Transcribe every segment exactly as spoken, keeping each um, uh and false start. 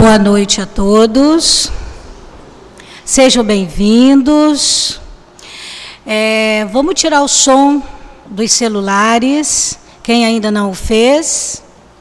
Boa noite a todos, sejam bem-vindos. É, vamos tirar o som dos celulares, quem ainda não o fez.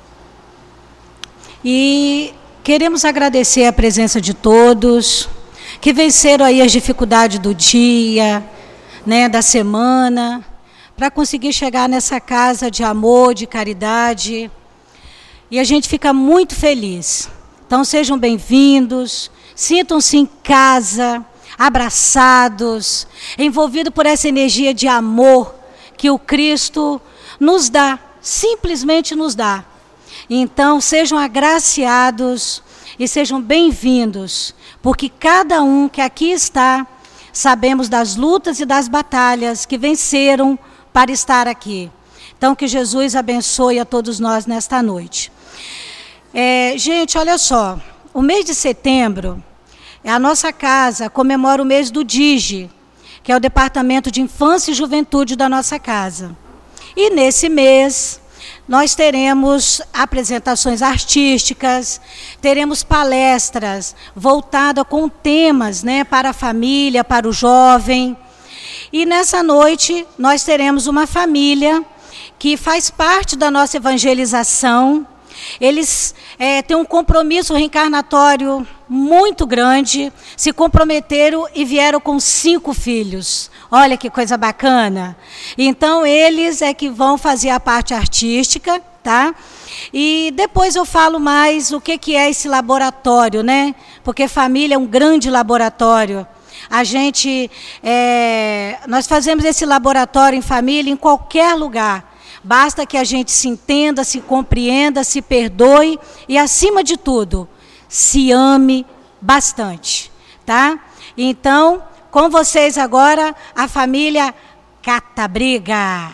E queremos agradecer a presença de todos, que venceram aí as dificuldades do dia, né, da semana, para conseguir chegar nessa casa de amor, de caridade. E a gente fica muito feliz. Então sejam bem-vindos, sintam-se em casa, abraçados, envolvidos por essa energia de amor que o Cristo nos dá, simplesmente nos dá. Então sejam agraciados e sejam bem-vindos, porque cada um que aqui está, sabemos das lutas e das batalhas que venceram para estar aqui. Então que Jesus abençoe a todos nós nesta noite. É, gente, olha só, o mês de setembro, a nossa casa comemora o mês do D I G, que é o Departamento de Infância e Juventude da nossa casa. E nesse mês, nós teremos apresentações artísticas, teremos palestras voltadas com temas, né, para a família, para o jovem. E nessa noite, nós teremos uma família que faz parte da nossa evangelização. Eles é, têm um compromisso reencarnatório muito grande, se comprometeram e vieram com cinco filhos. Olha que coisa bacana. Então, eles é que vão fazer a parte artística, tá? E depois eu falo mais o que, que é esse laboratório, né? Porque família é um grande laboratório. A gente, é, nós fazemos esse laboratório em família em qualquer lugar. Basta que a gente se entenda, se compreenda, se perdoe e, acima de tudo, se ame bastante, tá? Então, com vocês agora, a família Catabriga.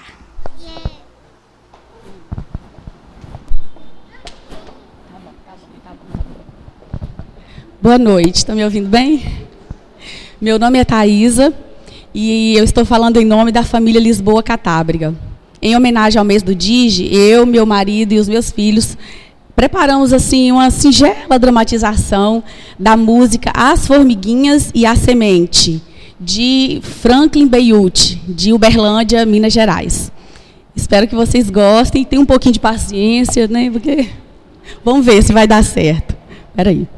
Boa noite, estão me ouvindo bem? Meu nome é Thaisa e eu estou falando em nome da família Lisboa Catábriga. Em homenagem ao mês do D I G, eu, meu marido e os meus filhos preparamos assim uma singela dramatização da música As Formiguinhas e a Semente, de Franklin Beirute, de Uberlândia, Minas Gerais. Espero que vocês gostem, tenham um pouquinho de paciência, né? Porque vamos ver se vai dar certo. Espera aí.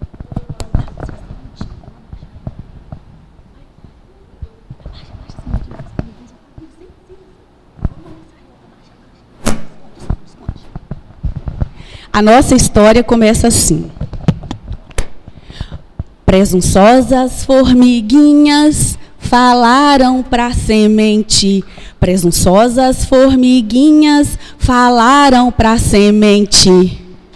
A nossa história começa assim. Presunçosas formiguinhas falaram pra semente. Presunçosas formiguinhas falaram pra semente.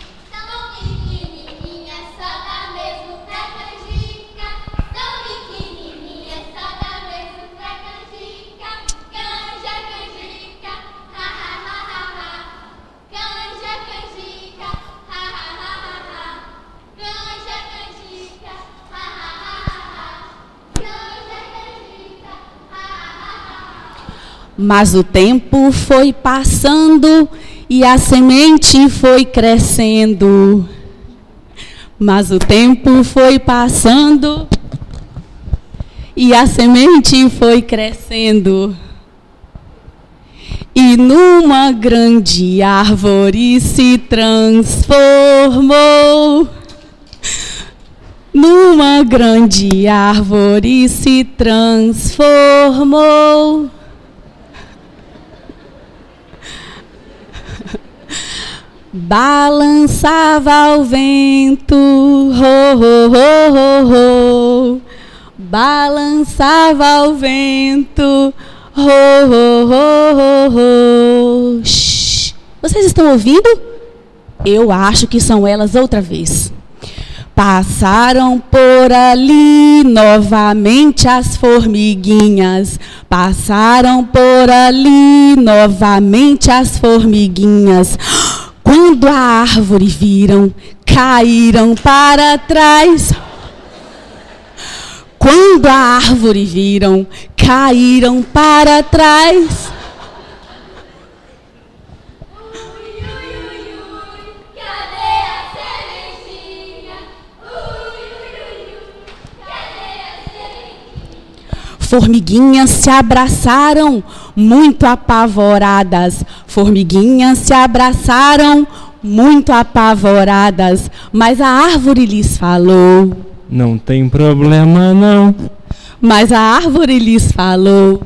Mas o tempo foi passando e a semente foi crescendo. Mas o tempo foi passando e a semente foi crescendo. E numa grande árvore se transformou. Numa grande árvore se transformou. Balançava ao vento, ho, ho, ho, ho, ho. Balançava ao vento, ho, ho, ho, ho, ho. Shhh. Vocês estão ouvindo? Eu acho que são elas outra vez. Passaram por ali novamente as formiguinhas. Passaram por ali novamente as formiguinhas. Quando a árvore viram, caíram para trás. Quando a árvore viram, caíram para trás. Ui, ui, ui, ui, cadê a sementinha? Formiguinhas se abraçaram, muito apavoradas. Formiguinhas se abraçaram, muito apavoradas. Mas a árvore lhes falou: não tem problema não. Mas a árvore lhes falou: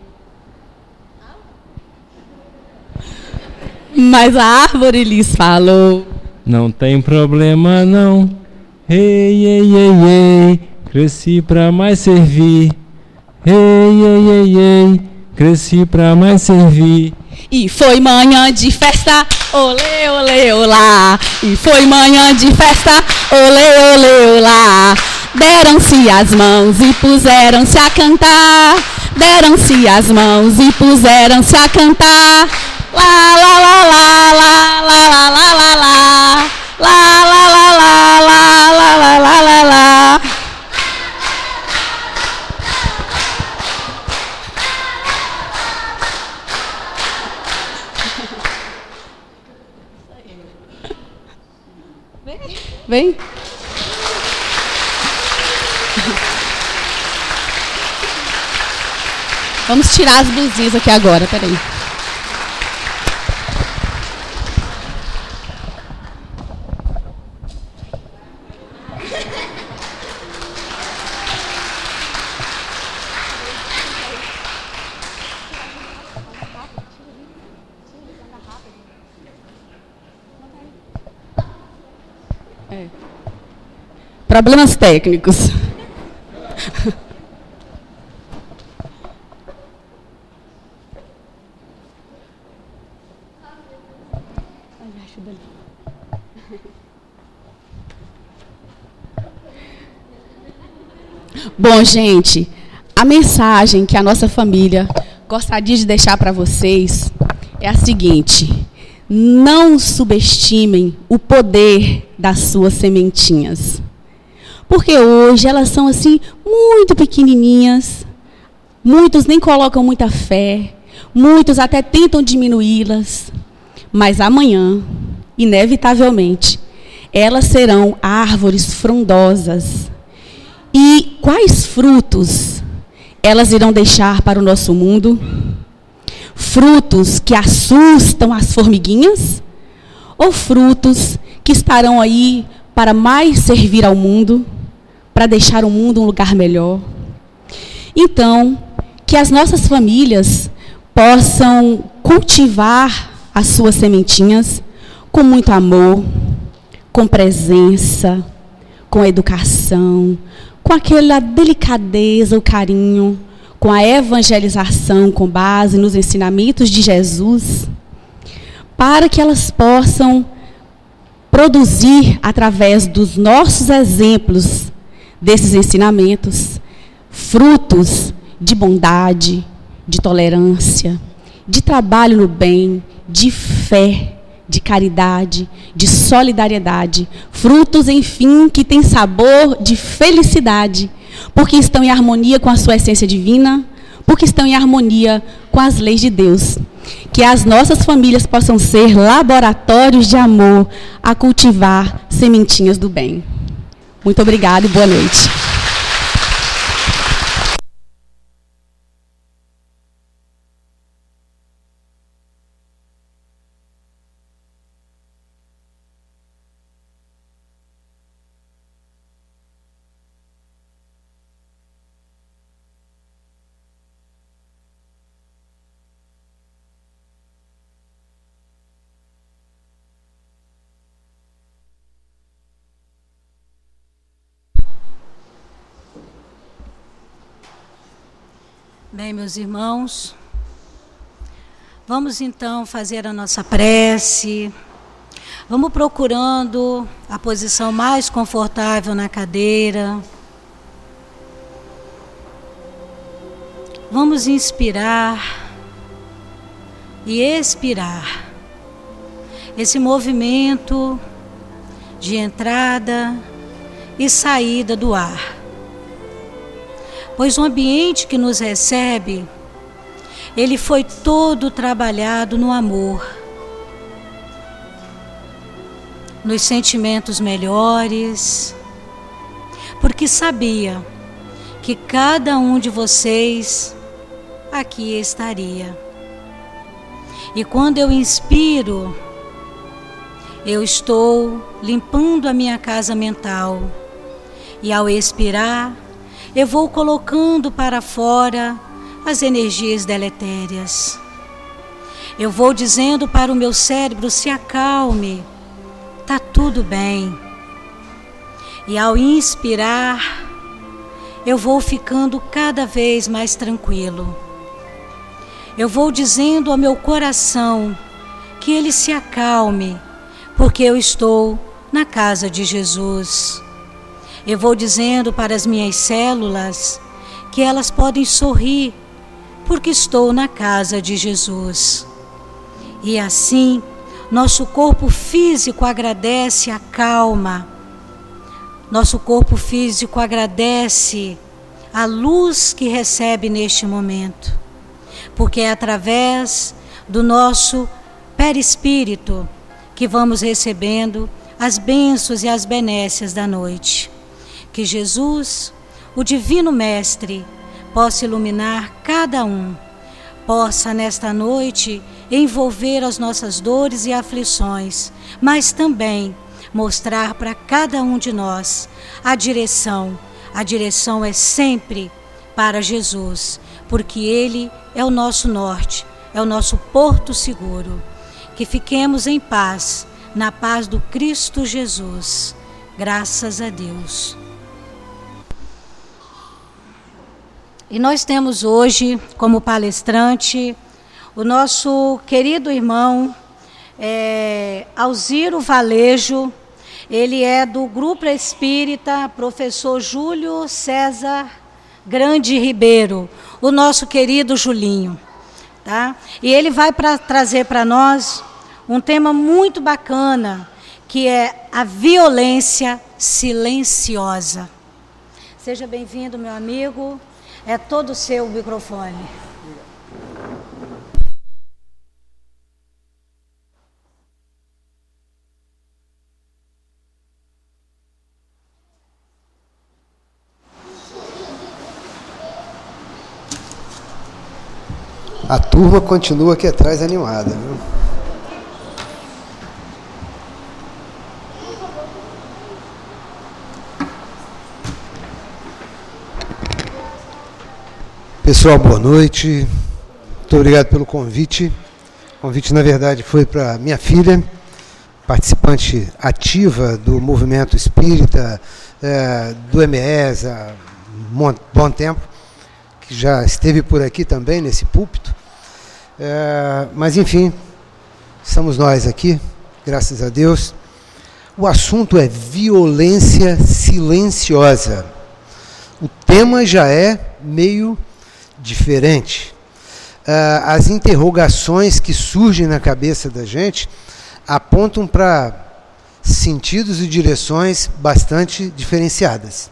Mas a árvore lhes falou: não tem problema não. Ei, ei, ei, ei, cresci pra mais servir. Ei, ei, ei, ei, cresci pra mais servir. E foi manhã de festa, olê, olê, olá. E foi manhã de festa, olê, olê, olá. Deram-se as mãos e puseram-se a cantar. Deram-se as mãos e puseram-se a cantar. Lá, lá, lá, lá, lá, lá, lá, lá, lá, lá. Lá, lá, lá, lá, lá, lá, lá, lá, lá, lá. Vem. Vamos tirar as blusinhas aqui agora, peraí. É. Problemas técnicos. Bom, gente, a mensagem que a nossa família gostaria de deixar para vocês é a seguinte: não subestimem o poder das suas sementinhas. Porque hoje elas são assim muito pequenininhas, muitos nem colocam muita fé, muitos até tentam diminuí-las, mas amanhã, inevitavelmente, elas serão árvores frondosas. E quais frutos elas irão deixar para o nosso mundo? Frutos que assustam as formiguinhas? Ou frutos que estarão aí para mais servir ao mundo, para deixar o mundo um lugar melhor? Então, que as nossas famílias possam cultivar as suas sementinhas com muito amor, com presença, com educação, com aquela delicadeza, o carinho, com a evangelização com base nos ensinamentos de Jesus, para que elas possam produzir, através dos nossos exemplos desses ensinamentos, frutos de bondade, de tolerância, de trabalho no bem, de fé, de caridade, de solidariedade, frutos, enfim, que têm sabor de felicidade, porque estão em harmonia com a sua essência divina, porque estão em harmonia com as leis de Deus. Que as nossas famílias possam ser laboratórios de amor a cultivar sementinhas do bem. Muito obrigada e boa noite. Bem, meus irmãos, vamos então fazer a nossa prece. Vamos procurando a posição mais confortável na cadeira. Vamos inspirar e expirar. Esse movimento de entrada e saída do ar. Pois o ambiente que nos recebe, ele foi todo trabalhado no amor, nos sentimentos melhores, porque sabia que cada um de vocês aqui estaria. E quando eu inspiro, eu estou limpando a minha casa mental. E ao expirar, eu vou colocando para fora as energias deletérias. Eu vou dizendo para o meu cérebro: se acalme, tá tudo bem. E ao inspirar, eu vou ficando cada vez mais tranquilo. Eu vou dizendo ao meu coração que ele se acalme, porque eu estou na casa de Jesus. Eu vou dizendo para as minhas células que elas podem sorrir, porque estou na casa de Jesus. E assim, nosso corpo físico agradece a calma. Nosso corpo físico agradece a luz que recebe neste momento, porque é através do nosso perispírito que vamos recebendo as bênçãos e as benécias da noite. Que Jesus, o Divino Mestre, possa iluminar cada um, possa nesta noite envolver as nossas dores e aflições, mas também mostrar para cada um de nós a direção. A direção é sempre para Jesus, porque Ele é o nosso norte, é o nosso porto seguro. Que fiquemos em paz, na paz do Cristo Jesus. Graças a Deus. E nós temos hoje como palestrante o nosso querido irmão é, Alziro Valejo. Ele é do Grupo Espírita Professor Júlio César Grande Ribeiro, o nosso querido Julinho. Tá? E ele vai pra, trazer para nós um tema muito bacana, que é a violência silenciosa. Seja bem-vindo, meu amigo. É todo seu o microfone. A turma continua aqui atrás animada, viu? Pessoal, boa noite. Muito obrigado pelo convite. O convite, na verdade, foi para minha filha, participante ativa do movimento espírita, é, do M E S há um bom tempo, que já esteve por aqui também, nesse púlpito. É, mas, enfim, estamos nós aqui, graças a Deus. O assunto é violência silenciosa. O tema já é meio diferente. Uh, as interrogações que surgem na cabeça da gente apontam para sentidos e direções bastante diferenciadas.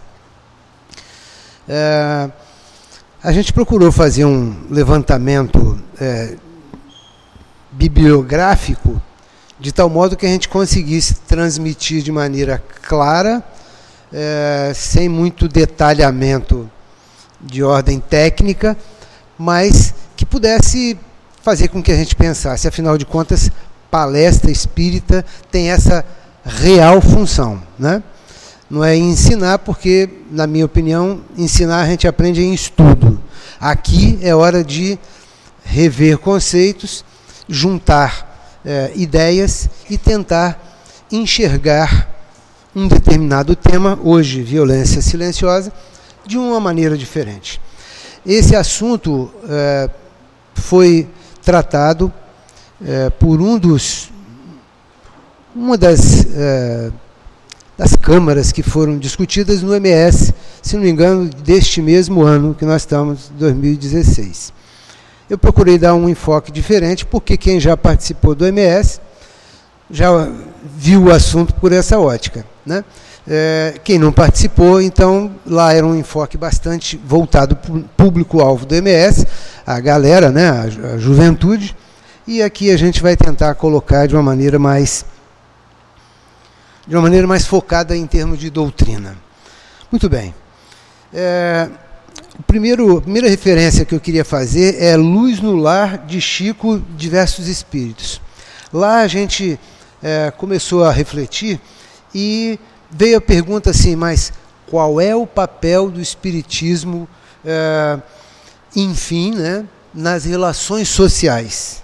Uh, a gente procurou fazer um levantamento uh, bibliográfico de tal modo que a gente conseguisse transmitir de maneira clara, uh, sem muito detalhamento de ordem técnica, mas que pudesse fazer com que a gente pensasse. Afinal de contas, palestra espírita tem essa real função, né? Não é ensinar, porque, na minha opinião, ensinar a gente aprende em estudo. Aqui é hora de rever conceitos, juntar é, ideias e tentar enxergar um determinado tema, hoje violência silenciosa, de uma maneira diferente. Esse assunto é, foi tratado é, por um dos, uma das, é, das câmaras que foram discutidas no M E S, se não me engano, deste mesmo ano que nós estamos, dois mil e dezesseis. Eu procurei dar um enfoque diferente, porque quem já participou do M E S já viu o assunto por essa ótica, né? É, quem não participou, então, lá era um enfoque bastante voltado para o público-alvo do M E S, a galera, né, a, a juventude, e aqui a gente vai tentar colocar de uma maneira mais, de uma maneira mais focada em termos de doutrina. Muito bem. É, o primeiro, a primeira referência que eu queria fazer é Luz no Lar, de Chico, Diversos Espíritos. Lá a gente é, começou a refletir e veio a pergunta assim, mas qual é o papel do Espiritismo, é, enfim, né, nas relações sociais?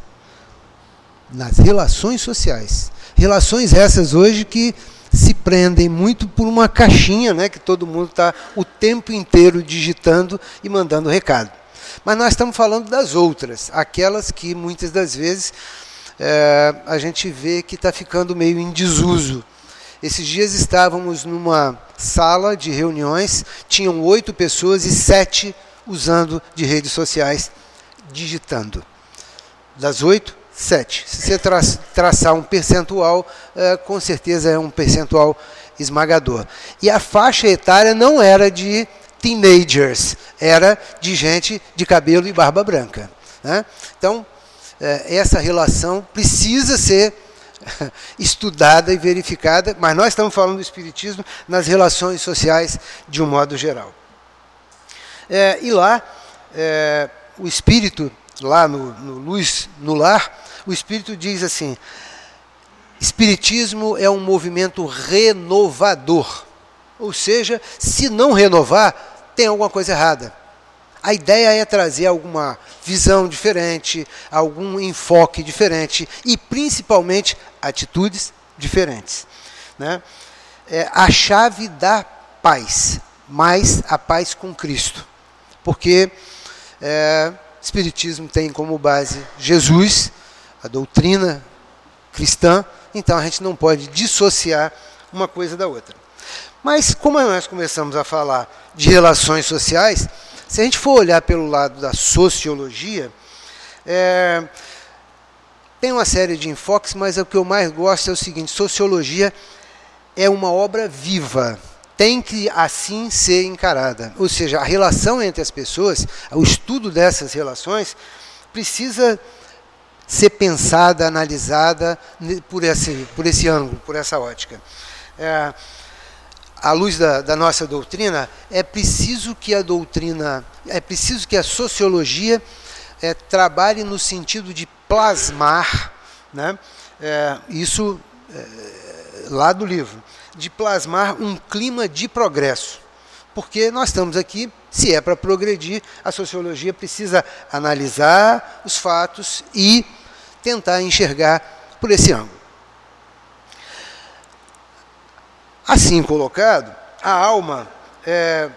Nas relações sociais. Relações essas hoje que se prendem muito por uma caixinha, né, que todo mundo está o tempo inteiro digitando e mandando recado. Mas nós estamos falando das outras, aquelas que muitas das vezes é, a gente vê que está ficando meio em desuso. Esses dias estávamos numa sala de reuniões, tinham oito pessoas e sete usando de redes sociais, digitando. Das oito, sete. Se você tra traçar um percentual, é, com certeza é um percentual esmagador. E a faixa etária não era de teenagers, era de gente de cabelo e barba branca, né? Então, é, essa relação precisa ser estudada e verificada, mas nós estamos falando do Espiritismo nas relações sociais de um modo geral. É, e lá, é, o Espírito, lá no, no Luz no Lar, o Espírito diz assim, Espiritismo é um movimento renovador, ou seja, se não renovar, tem alguma coisa errada. A ideia é trazer alguma visão diferente, algum enfoque diferente e, principalmente, atitudes diferentes, né? É a chave da paz, mais a paz com Cristo. Porque é, o Espiritismo tem como base Jesus, a doutrina cristã, então a gente não pode dissociar uma coisa da outra. Mas, como nós começamos a falar de relações sociais, se a gente for olhar pelo lado da sociologia, é, tem uma série de enfoques, mas o que eu mais gosto é o seguinte, sociologia é uma obra viva, tem que assim ser encarada. Ou seja, a relação entre as pessoas, o estudo dessas relações, precisa ser pensada, analisada por esse, por esse ângulo, por essa ótica. É, à luz da, da nossa doutrina, é preciso que a doutrina, é preciso que a sociologia é, trabalhe no sentido de plasmar, né, é, isso é, lá do livro, de plasmar um clima de progresso. Porque nós estamos aqui, se é para progredir, a sociologia precisa analisar os fatos e tentar enxergar por esse ângulo. Assim colocado, a alma é,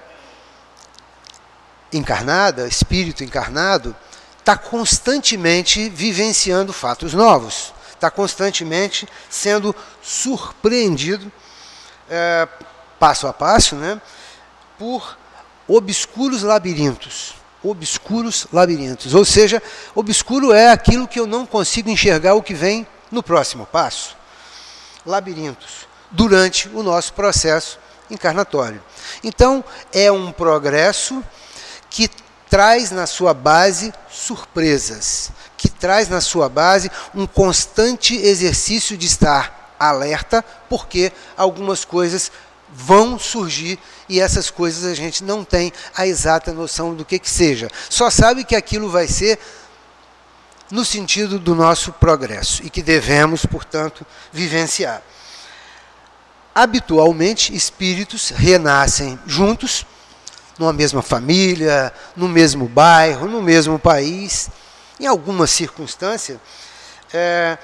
encarnada, espírito encarnado, está constantemente vivenciando fatos novos, está constantemente sendo surpreendido, é, passo a passo, né, por obscuros labirintos. Obscuros labirintos, ou seja, obscuro é aquilo que eu não consigo enxergar o que vem no próximo passo. Labirintos, durante o nosso processo encarnatório. Então, é um progresso que traz na sua base surpresas, que traz na sua base um constante exercício de estar alerta, porque algumas coisas vão surgir e essas coisas a gente não tem a exata noção do que que seja. Só sabe que aquilo vai ser no sentido do nosso progresso e que devemos, portanto, vivenciar. Habitualmente, espíritos renascem juntos, numa mesma família, no mesmo bairro, no mesmo país, em alguma circunstância, é,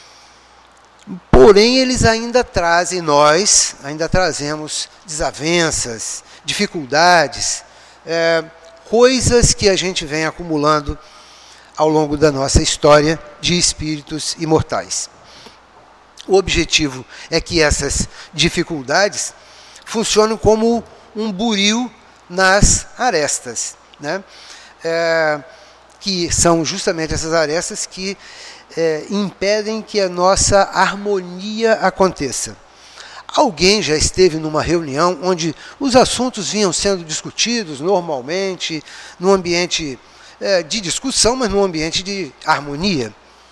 porém eles ainda trazem, nós ainda trazemos desavenças, dificuldades, é, coisas que a gente vem acumulando ao longo da nossa história de espíritos imortais. O objetivo é que essas dificuldades funcionem como um buril nas arestas, né? É, que são justamente essas arestas que é, impedem que a nossa harmonia aconteça. Alguém já esteve numa reunião onde os assuntos vinham sendo discutidos normalmente, num ambiente é, de discussão, mas num ambiente de harmonia,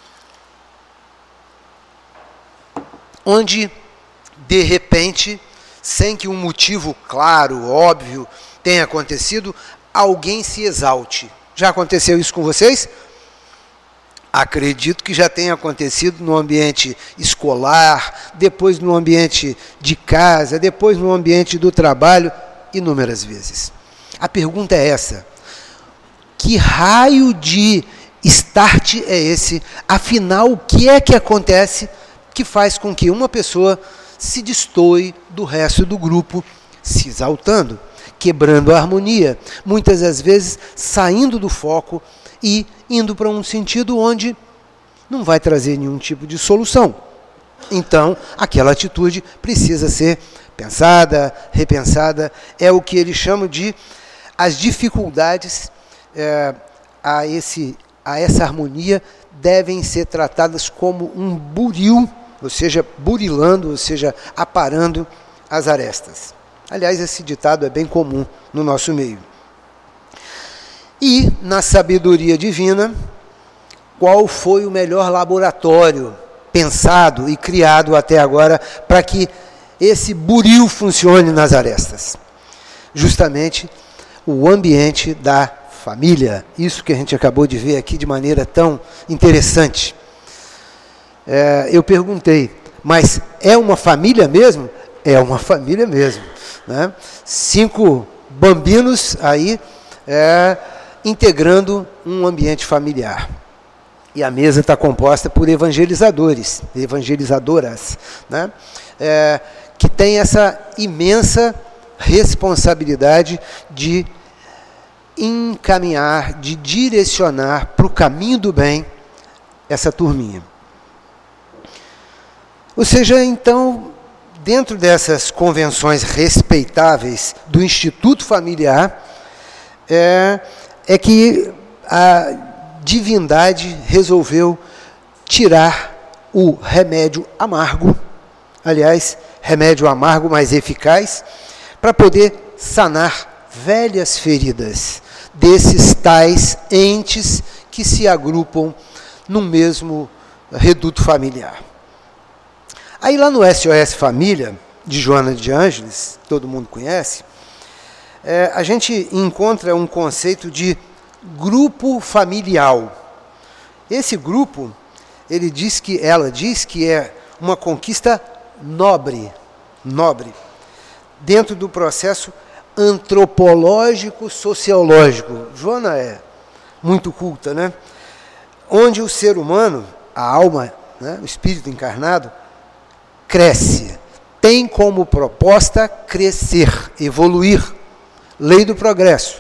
onde, de repente, sem que um motivo claro, óbvio, tenha acontecido, alguém se exalte. Já aconteceu isso com vocês? Acredito que já tenha acontecido no ambiente escolar, depois no ambiente de casa, depois no ambiente do trabalho, inúmeras vezes. A pergunta é essa: que raio de start é esse? Afinal, o que é que acontece que faz com que uma pessoa se destoe do resto do grupo, se exaltando, quebrando a harmonia, muitas das vezes saindo do foco e indo para um sentido onde não vai trazer nenhum tipo de solução. Então, aquela atitude precisa ser pensada, repensada. É o que eles chamam de as dificuldades é, a, esse, a essa harmonia devem ser tratadas como um buril, ou seja, burilando, ou seja, aparando as arestas. Aliás, esse ditado é bem comum no nosso meio. E, na sabedoria divina, qual foi o melhor laboratório pensado e criado até agora para que esse buril funcione nas arestas? Justamente o ambiente da família. Isso que a gente acabou de ver aqui de maneira tão interessante. É, eu perguntei, mas é uma família mesmo? É uma família mesmo, né? Cinco bambinos aí é, integrando um ambiente familiar. E a mesa está composta por evangelizadores, evangelizadoras, né? É, que tem essa imensa responsabilidade de encaminhar, de direcionar para o caminho do bem essa turminha. Ou seja, então, dentro dessas convenções respeitáveis do Instituto Familiar, é, é que a divindade resolveu tirar o remédio amargo, aliás, remédio amargo mais eficaz, para poder sanar velhas feridas desses tais entes que se agrupam no mesmo reduto familiar. Aí lá no S O S Família, de Joana de Ângeles, todo mundo conhece, é, a gente encontra um conceito de grupo familiar. Esse grupo, ele diz que, ela diz que é uma conquista nobre, nobre, dentro do processo antropológico-sociológico. Joana é muito culta, né? Onde o ser humano, a alma, né, o espírito encarnado, cresce, tem como proposta crescer, evoluir, lei do progresso.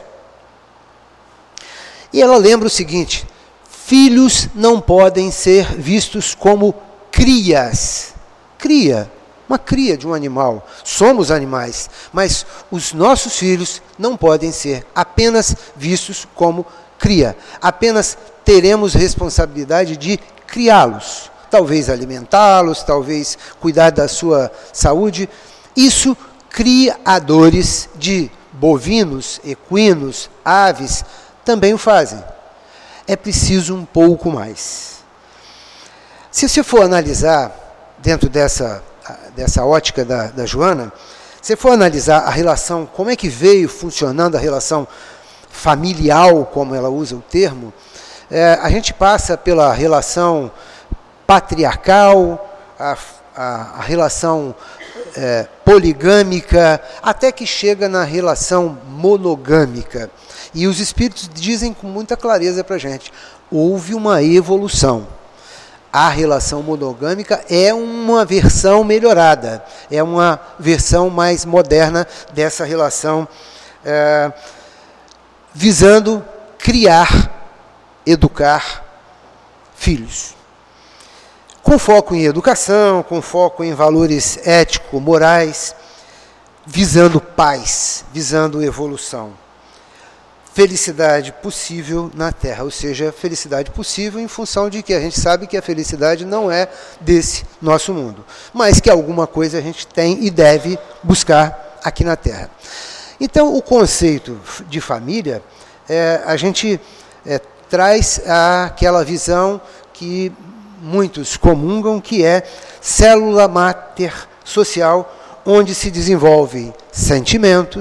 E ela lembra o seguinte: filhos não podem ser vistos como crias. Cria, uma cria de um animal. Somos animais, mas os nossos filhos não podem ser apenas vistos como cria. Apenas teremos responsabilidade de criá-los. Talvez alimentá-los, talvez cuidar da sua saúde. Isso criadores de bovinos, equinos, aves, também o fazem. É preciso um pouco mais. Se você for analisar, dentro dessa, dessa ótica da, da Joana, se for analisar a relação, como é que veio funcionando a relação familiar, como ela usa o termo, é, a gente passa pela relação patriarcal, a, a, a relação é, poligâmica, até que chega na relação monogâmica. E os espíritos dizem com muita clareza para a gente, houve uma evolução. A relação monogâmica é uma versão melhorada, é uma versão mais moderna dessa relação, é, visando criar, educar filhos. Com foco em educação, com foco em valores ético-morais, visando paz, visando evolução. Felicidade possível na Terra, ou seja, felicidade possível em função de que a gente sabe que a felicidade não é desse nosso mundo, mas que alguma coisa a gente tem e deve buscar aqui na Terra. Então, o conceito de família, é, a gente é, traz aquela visão que muitos comungam, que é célula máter social, onde se desenvolvem sentimentos,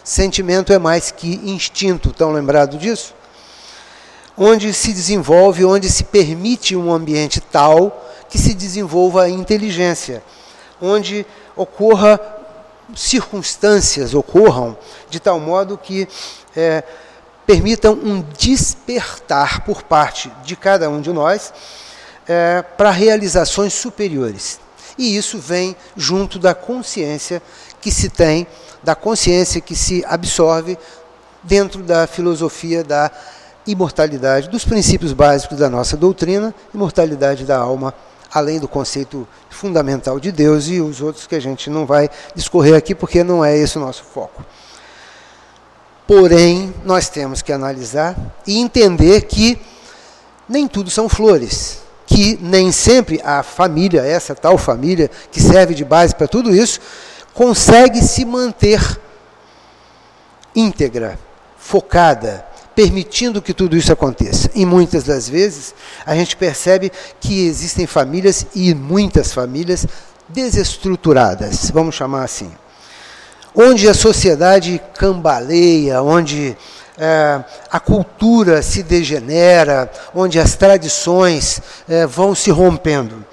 sentimento é mais que instinto, estão lembrados disso? Onde se desenvolve, onde se permite um ambiente tal que se desenvolva a inteligência, onde ocorra circunstâncias, ocorram de tal modo que é, permitam um despertar por parte de cada um de nós é, para realizações superiores. E isso vem junto da consciência que se tem, da consciência que se absorve dentro da filosofia da imortalidade, dos princípios básicos da nossa doutrina, imortalidade da alma, além do conceito fundamental de Deus e os outros que a gente não vai discorrer aqui porque não é esse o nosso foco. Porém, nós temos que analisar e entender que nem tudo são flores, que nem sempre a família, essa tal família, que serve de base para tudo isso, consegue se manter íntegra, focada, permitindo que tudo isso aconteça. E muitas das vezes a gente percebe que existem famílias, e muitas famílias, desestruturadas, vamos chamar assim, onde a sociedade cambaleia, onde é, a cultura se degenera, onde as tradições é, vão se rompendo,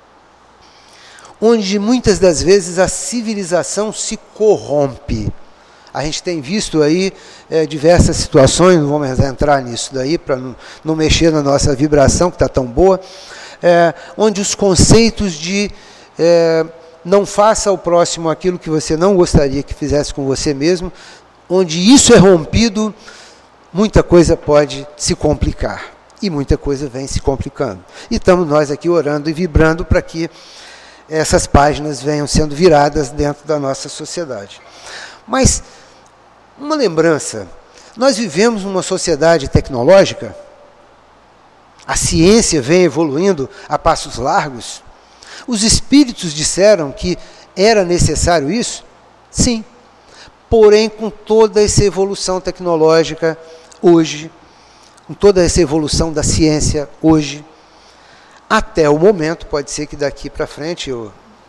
onde muitas das vezes a civilização se corrompe. A gente tem visto aí é, diversas situações, não vamos entrar nisso daí para não, não mexer na nossa vibração, que está tão boa, é, onde os conceitos de é, não faça ao próximo aquilo que você não gostaria que fizesse com você mesmo, onde isso é rompido, muita coisa pode se complicar. E muita coisa vem se complicando. E estamos nós aqui orando e vibrando para que essas páginas venham sendo viradas dentro da nossa sociedade. Mas uma lembrança, nós vivemos numa sociedade tecnológica, a ciência vem evoluindo a passos largos, os espíritos disseram que era necessário isso? Sim. Porém, com toda essa evolução tecnológica hoje, com toda essa evolução da ciência hoje, até o momento, pode ser que daqui para frente, eu,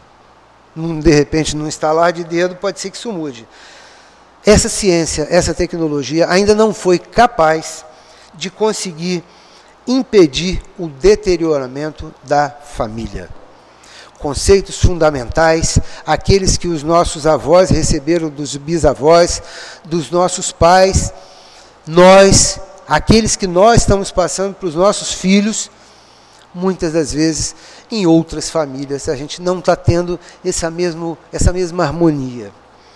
de repente, num estalar de dedo, pode ser que isso mude. Essa ciência, essa tecnologia ainda não foi capaz de conseguir impedir o deterioramento da família. Conceitos fundamentais, aqueles que os nossos avós receberam dos bisavós, dos nossos pais, nós, aqueles que nós estamos passando para os nossos filhos, muitas das vezes, em outras famílias, a gente não está tendo essa, mesmo, essa mesma harmonia.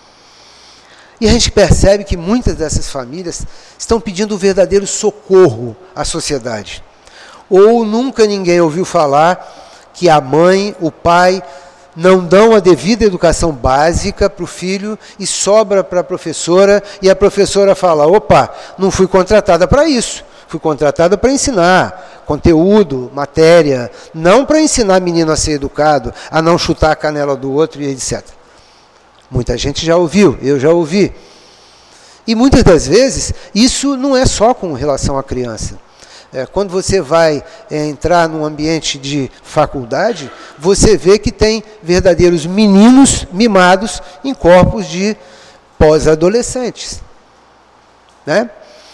E a gente percebe que muitas dessas famílias estão pedindo um verdadeiro socorro à sociedade. Ou nunca ninguém ouviu falar que a mãe, o pai, não dão a devida educação básica para o filho e sobra para a professora, e a professora fala, opa, não fui contratada para isso, fui contratada para ensinar conteúdo, matéria, não para ensinar menino a ser educado, a não chutar a canela do outro e etcétera. Muita gente já ouviu, eu já ouvi. E muitas das vezes, isso não é só com relação à criança. É, quando você vai é, entrar num ambiente de faculdade, você vê que tem verdadeiros meninos mimados em corpos de pós-adolescentes. Né?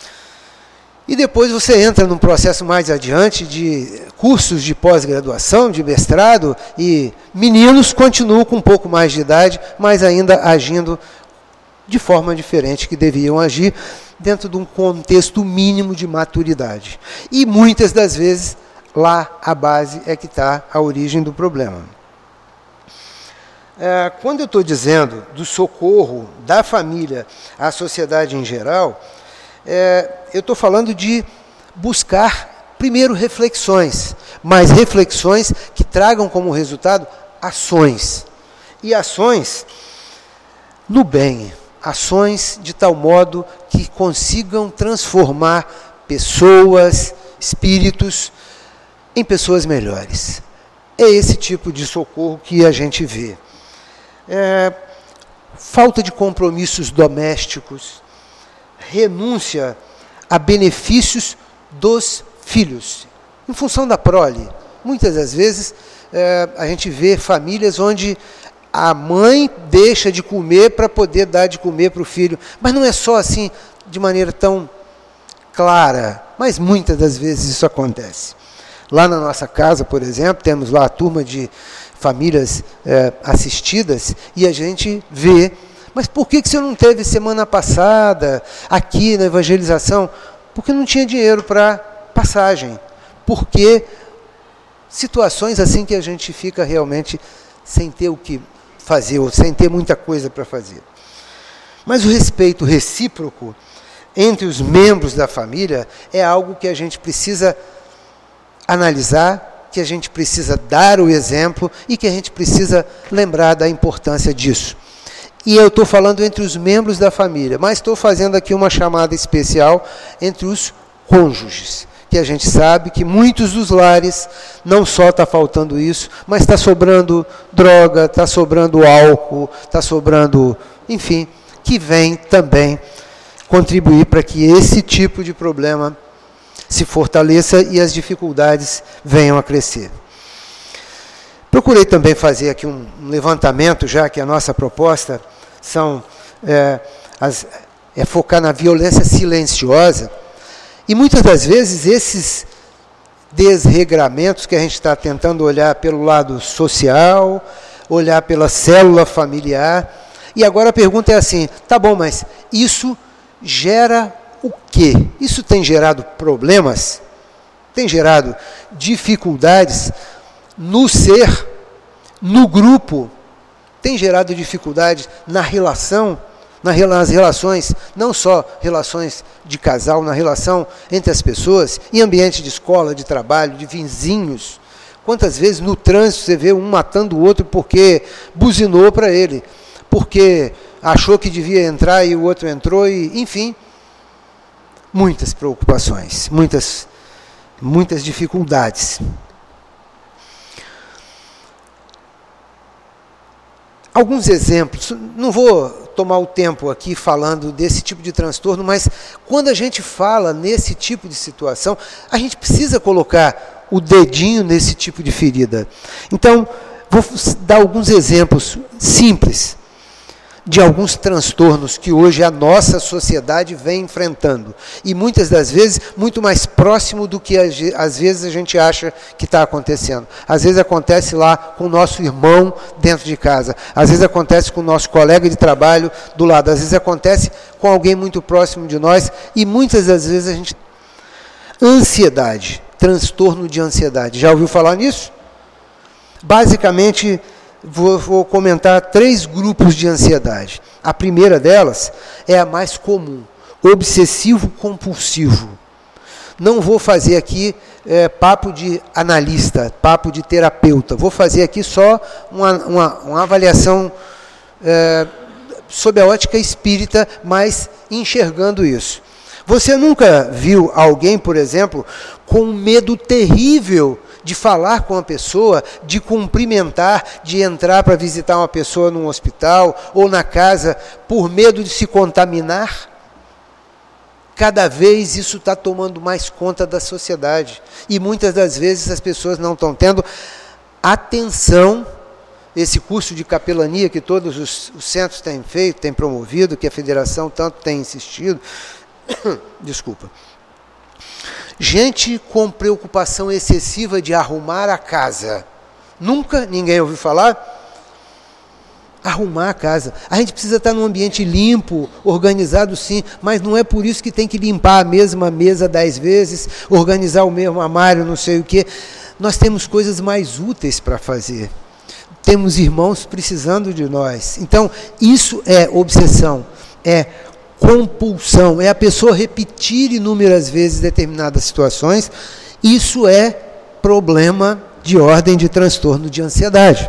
E depois você entra num processo mais adiante de cursos de pós-graduação, de mestrado, e meninos continuam com um pouco mais de idade, mas ainda agindo de forma diferente que deviam agir, dentro de um contexto mínimo de maturidade. E muitas das vezes, lá a base é que está a origem do problema. É, quando eu estou dizendo do socorro da família à sociedade em geral, é, eu estou falando de buscar, primeiro, reflexões, mas reflexões que tragam como resultado ações. E ações no bem, ações de tal modo que consigam transformar pessoas, espíritos, em pessoas melhores. É esse tipo de socorro que a gente vê. É, falta de compromissos domésticos, renúncia a benefícios dos filhos, em função da prole. Muitas das vezes é, a gente vê famílias onde a mãe deixa de comer para poder dar de comer para o filho. Mas não é só assim, de maneira tão clara, mas muitas das vezes isso acontece. Lá na nossa casa, por exemplo, temos lá a turma de famílias é, assistidas, e a gente vê, mas por que que você não teve semana passada aqui na evangelização? Porque não tinha dinheiro para passagem. Porque situações assim que a gente fica realmente sem ter o que fazer, ou sem ter muita coisa para fazer. Mas o respeito recíproco entre os membros da família é algo que a gente precisa analisar, que a gente precisa dar o exemplo e que a gente precisa lembrar da importância disso. E eu estou falando entre os membros da família, mas estou fazendo aqui uma chamada especial entre os cônjuges, que a gente sabe que muitos dos lares não só está faltando isso, mas está sobrando droga, está sobrando álcool, está sobrando, enfim, que vem também contribuir para que esse tipo de problema se fortaleça e as dificuldades venham a crescer. Procurei também fazer aqui um levantamento, já que a nossa proposta são, é, as, é focar na violência silenciosa, e muitas das vezes esses desregramentos que a gente está tentando olhar pelo lado social, olhar pela célula familiar, e agora a pergunta é assim, tá bom, mas isso gera o quê? Isso tem gerado problemas? Tem gerado dificuldades no ser, no grupo? Tem gerado dificuldades na relação, nas relações, não só relações de casal, na relação entre as pessoas, em ambiente de escola, de trabalho, de vizinhos. Quantas vezes no trânsito você vê um matando o outro porque buzinou para ele, porque achou que devia entrar e o outro entrou, e, enfim, muitas preocupações, muitas, muitas dificuldades. Alguns exemplos, não vou tomar o tempo aqui falando desse tipo de transtorno, mas quando a gente fala nesse tipo de situação, a gente precisa colocar o dedinho nesse tipo de ferida. Então, vou dar alguns exemplos simples de alguns transtornos que hoje a nossa sociedade vem enfrentando. E muitas das vezes, muito mais próximo do que às vezes a gente acha que está acontecendo. Às vezes acontece lá com o nosso irmão dentro de casa. Às vezes acontece com o nosso colega de trabalho do lado. Às vezes acontece com alguém muito próximo de nós. E muitas das vezes a gente... Ansiedade, transtorno de ansiedade. Já ouviu falar nisso? Basicamente... Vou, vou comentar três grupos de ansiedade. A primeira delas é a mais comum, obsessivo-compulsivo. Não vou fazer aqui é, papo de analista, papo de terapeuta. Vou fazer aqui só uma, uma, uma avaliação é, sob a ótica espírita, mas enxergando isso. Você nunca viu alguém, por exemplo, com um medo terrível de falar com a pessoa, de cumprimentar, de entrar para visitar uma pessoa num hospital ou na casa, por medo de se contaminar? Cada vez isso está tomando mais conta da sociedade. E muitas das vezes as pessoas não estão tendo atenção. Esse curso de capelania que todos os, os centros têm feito, têm promovido, que a federação tanto tem insistido. Desculpa. Gente com preocupação excessiva de arrumar a casa. Nunca ninguém ouviu falar? Arrumar a casa. A gente precisa estar num ambiente limpo, organizado sim, mas não é por isso que tem que limpar a mesma mesa dez vezes, organizar o mesmo armário, não sei o quê. Nós temos coisas mais úteis para fazer. Temos irmãos precisando de nós. Então, isso é obsessão, é compulsão, é a pessoa repetir inúmeras vezes determinadas situações. Isso é problema de ordem de transtorno de ansiedade.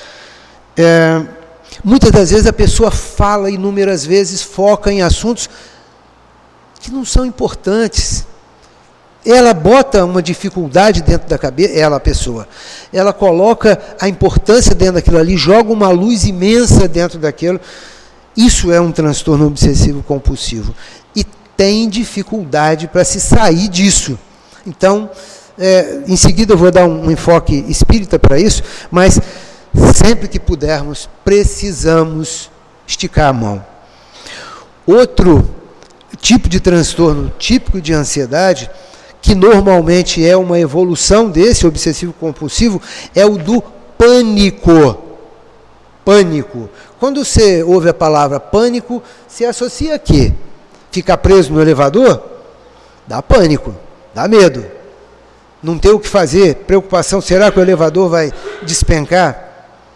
É, muitas das vezes a pessoa fala inúmeras vezes, foca em assuntos que não são importantes. Ela bota uma dificuldade dentro da cabeça, ela, a pessoa, ela coloca a importância dentro daquilo ali, joga uma luz imensa dentro daquilo. Isso é um transtorno obsessivo compulsivo. E tem dificuldade para se sair disso. Então, é, em seguida eu vou dar um, um enfoque espírita para isso, mas sempre que pudermos, precisamos esticar a mão. Outro tipo de transtorno típico de ansiedade, que normalmente é uma evolução desse obsessivo-compulsivo, é o do pânico. Pânico. Quando você ouve a palavra pânico, se associa a quê? Ficar preso no elevador? Dá pânico, dá medo. Não ter o que fazer, preocupação, será que o elevador vai despencar?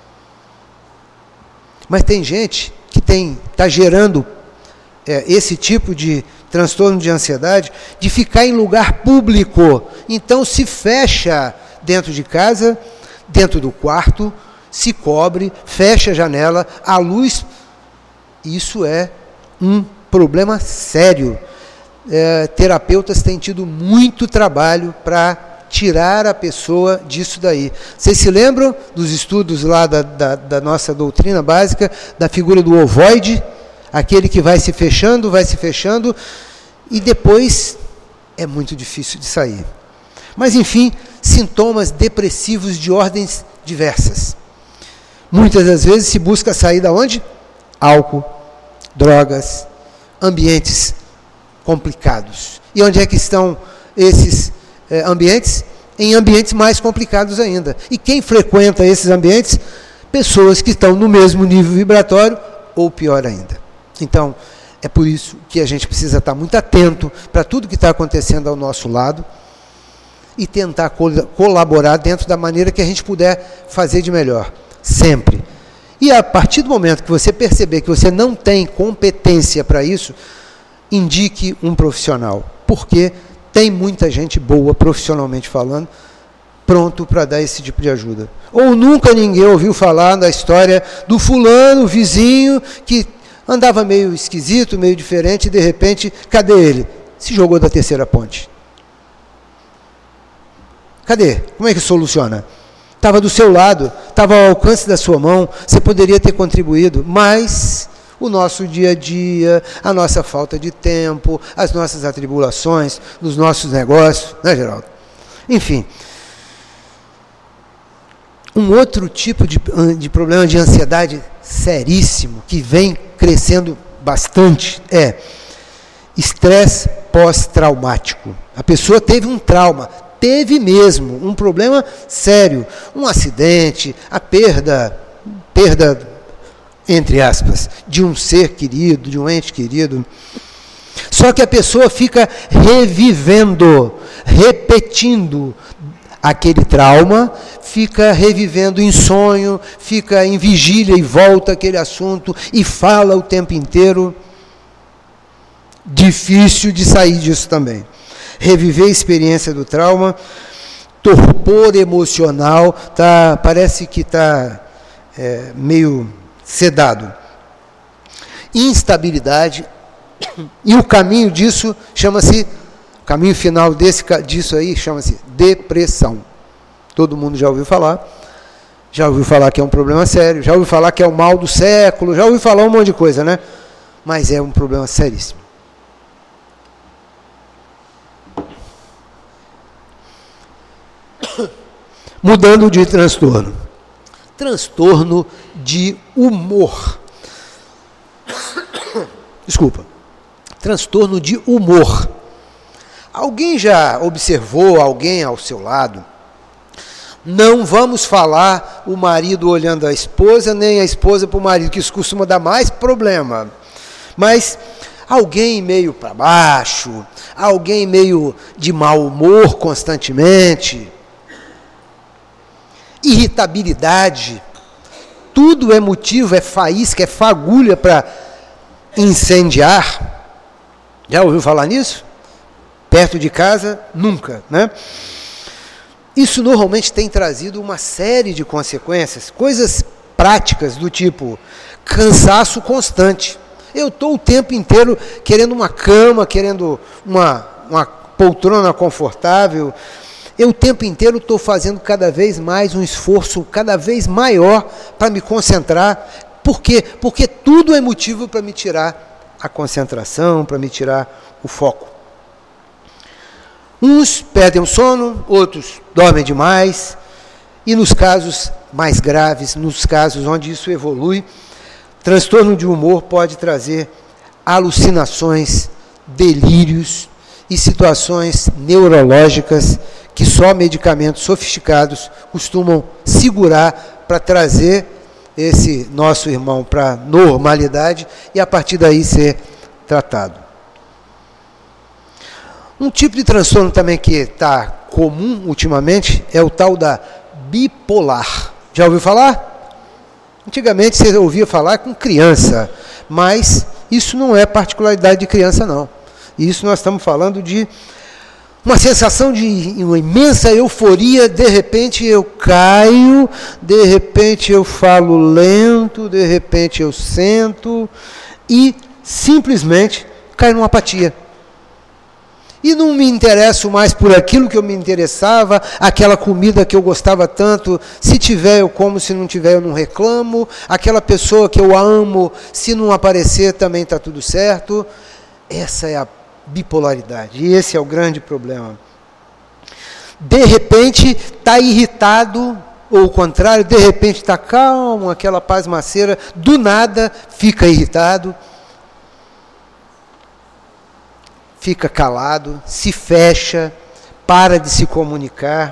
Mas tem gente que está gerando é, esse tipo de transtorno de ansiedade de ficar em lugar público. Então se fecha dentro de casa, dentro do quarto, se cobre, fecha a janela, a luz. Isso é um problema sério. É, terapeutas têm tido muito trabalho para tirar a pessoa disso daí. Vocês se lembram dos estudos lá da, da, da nossa doutrina básica, da figura do ovoide, aquele que vai se fechando, vai se fechando, e depois é muito difícil de sair. Mas, enfim, sintomas depressivos de ordens diversas. Muitas das vezes se busca sair da onde? Álcool, drogas, ambientes complicados. E onde é que estão esses eh, ambientes? Em ambientes mais complicados ainda. E quem frequenta esses ambientes? Pessoas que estão no mesmo nível vibratório, ou pior ainda. Então, é por isso que a gente precisa estar muito atento para tudo que está acontecendo ao nosso lado e tentar col- colaborar dentro da maneira que a gente puder fazer de melhor. Sempre. E a partir do momento que você perceber que você não tem competência para isso, indique um profissional, porque tem muita gente boa, profissionalmente falando, pronto para dar esse tipo de ajuda. Ou nunca ninguém ouviu falar da história do fulano, vizinho, que andava meio esquisito, meio diferente, e de repente, cadê ele? Se jogou da terceira ponte. Cadê? Como é que soluciona? Estava do seu lado, estava ao alcance da sua mão, você poderia ter contribuído, mas o nosso dia a dia, a nossa falta de tempo, as nossas atribulações, nos nossos negócios, né, Geraldo? Enfim. Um outro tipo de, de problema de ansiedade seríssimo, que vem crescendo bastante, é estresse pós-traumático. A pessoa teve um trauma, teve mesmo um problema sério, um acidente, a perda, perda, entre aspas, de um ser querido, de um ente querido. Só que a pessoa fica revivendo, repetindo aquele trauma, fica revivendo em sonho, fica em vigília e volta aquele assunto e fala o tempo inteiro. Difícil de sair disso também. Reviver a experiência do trauma, torpor emocional, tá, parece que está é, meio sedado. Instabilidade, e o caminho disso chama-se, o caminho final desse, disso aí chama-se depressão. Todo mundo já ouviu falar, já ouviu falar que é um problema sério, já ouviu falar que é o mal do século, já ouviu falar um monte de coisa, né? Mas é um problema seríssimo. Mudando de transtorno. Transtorno de humor. Desculpa. Transtorno de humor. Alguém já observou alguém ao seu lado? Não vamos falar o marido olhando a esposa, nem a esposa para o marido, que isso costuma dar mais problema. Mas alguém meio para baixo, alguém meio de mau humor constantemente, irritabilidade, tudo é motivo, é faísca, é fagulha para incendiar. Já ouviu falar nisso? Perto de casa, nunca, né? Isso normalmente tem trazido uma série de consequências, coisas práticas do tipo cansaço constante. Eu estou o tempo inteiro querendo uma cama, querendo uma, uma poltrona confortável. Eu o tempo inteiro estou fazendo cada vez mais um esforço, cada vez maior para me concentrar. Por quê? Porque tudo é motivo para me tirar a concentração, para me tirar o foco. Uns perdem o sono, outros dormem demais. E nos casos mais graves, nos casos onde isso evolui, transtorno de humor pode trazer alucinações, delírios e situações neurológicas que só medicamentos sofisticados costumam segurar para trazer esse nosso irmão para a normalidade e a partir daí ser tratado. Um tipo de transtorno também que está comum ultimamente é o tal da bipolar. Já ouviu falar? Antigamente você ouvia falar com criança, mas isso não é particularidade de criança, não. Isso nós estamos falando de uma sensação de uma imensa euforia, de repente eu caio, de repente eu falo lento, de repente eu sento e simplesmente caio numa apatia. E não me interesso mais por aquilo que eu me interessava, aquela comida que eu gostava tanto, se tiver eu como, se não tiver eu não reclamo, aquela pessoa que eu amo, se não aparecer também está tudo certo. Essa é a bipolaridade, e esse é o grande problema. De repente está irritado, ou o contrário, de repente está calmo, aquela pasmaceira, do nada fica irritado, fica calado, se fecha, para de se comunicar.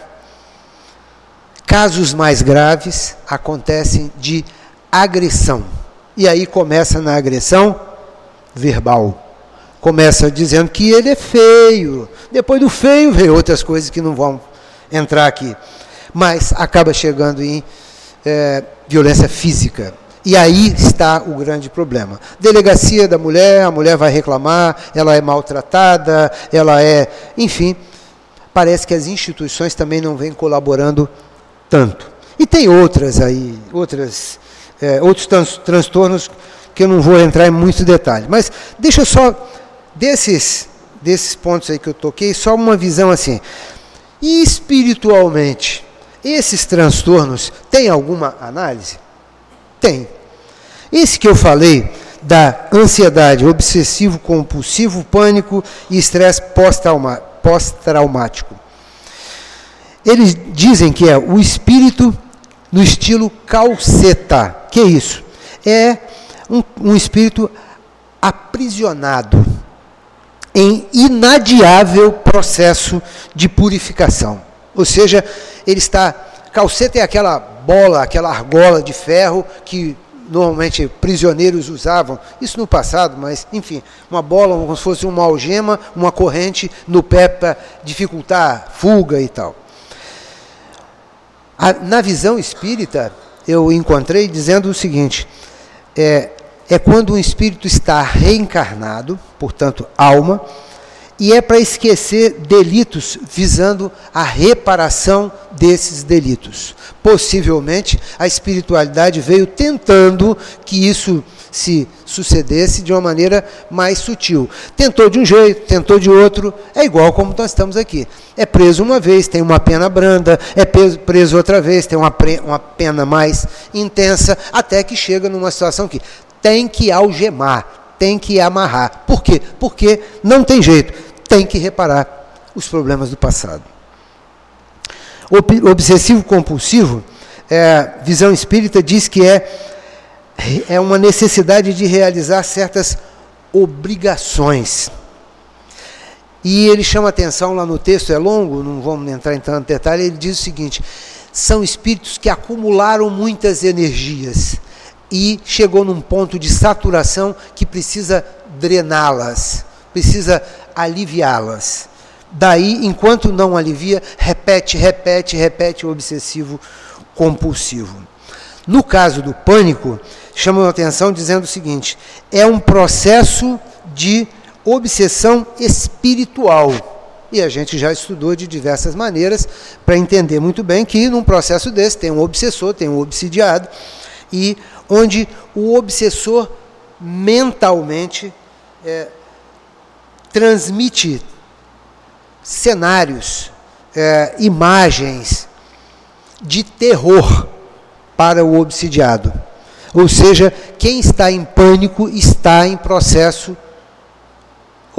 Casos mais graves acontecem de agressão. E aí começa na agressão verbal. Começa dizendo que ele é feio. Depois do feio vem outras coisas que não vão entrar aqui. Mas acaba chegando em é, violência física. E aí está o grande problema. Delegacia da mulher, a mulher vai reclamar, ela é maltratada, ela é... Enfim, parece que as instituições também não vêm colaborando tanto. E tem outras aí, outras, é, outros trans, transtornos que eu não vou entrar em muito detalhe. Mas deixa eu só, desses, desses pontos aí que eu toquei, só uma visão assim. E espiritualmente, esses transtornos têm alguma análise? Tem. Esse que eu falei, da ansiedade, obsessivo compulsivo, pânico e estresse pós-traumático. Eles dizem que é o espírito no estilo calceta. Que é isso? É um, um espírito aprisionado em inadiável processo de purificação. Ou seja, ele está... Calceta é aquela bola, aquela argola de ferro que normalmente prisioneiros usavam, isso no passado, mas enfim, uma bola como se fosse uma algema, uma corrente no pé para dificultar fuga e tal. A, na visão espírita, eu encontrei dizendo o seguinte, é, é quando um espírito está reencarnado, portanto alma, e é para esquecer delitos visando a reparação desses delitos. Possivelmente, a espiritualidade veio tentando que isso se sucedesse de uma maneira mais sutil. Tentou de um jeito, tentou de outro, é igual como nós estamos aqui. É preso uma vez, tem uma pena branda, é preso, preso outra vez, tem uma, pre, uma pena mais intensa, até que chega numa situação que tem que algemar, tem que amarrar. Por quê? Porque não tem jeito, tem que reparar os problemas do passado. Obsessivo compulsivo, é, visão espírita diz que é, é uma necessidade de realizar certas obrigações. E ele chama atenção lá no texto, é longo, não vamos entrar em tanto detalhe, ele diz o seguinte, são espíritos que acumularam muitas energias e chegou num ponto de saturação que precisa drená-las, precisa aliviá-las. Daí, enquanto não alivia, repete, repete, repete o obsessivo compulsivo. No caso do pânico, chama a atenção dizendo o seguinte, é um processo de obsessão espiritual. E a gente já estudou de diversas maneiras para entender muito bem que num processo desse tem um obsessor, tem um obsidiado, e onde o obsessor mentalmente é, transmite cenários, é, imagens de terror para o obsidiado. Ou seja, quem está em pânico está em processo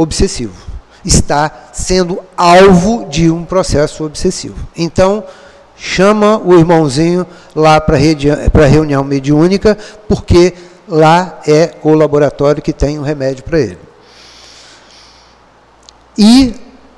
obsessivo. Está sendo alvo de um processo obsessivo. Então, chama o irmãozinho lá para a reunião mediúnica, porque lá é o laboratório que tem o remédio para ele. E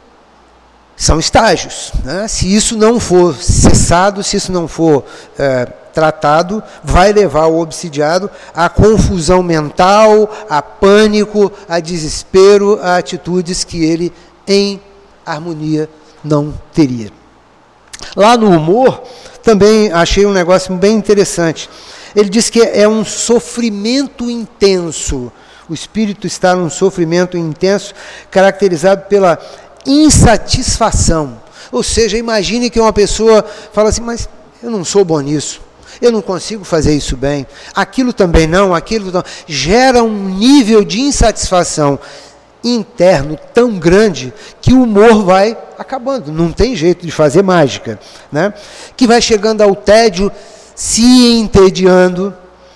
são estágios, né? Se isso não for cessado, se isso não for é, tratado, vai levar o obsidiado à confusão mental, a pânico, a desespero, a atitudes que ele, em harmonia, não teria. Lá no humor, também achei um negócio bem interessante. Ele diz que é um sofrimento intenso. O espírito está num sofrimento intenso, caracterizado pela insatisfação. Ou seja, imagine que uma pessoa fala assim, mas eu não sou bom nisso, eu não consigo fazer isso bem, aquilo também não, aquilo não. Gera um nível de insatisfação interno tão grande que o humor vai acabando, não tem jeito de fazer mágica, né? Que vai chegando ao tédio, se entediando,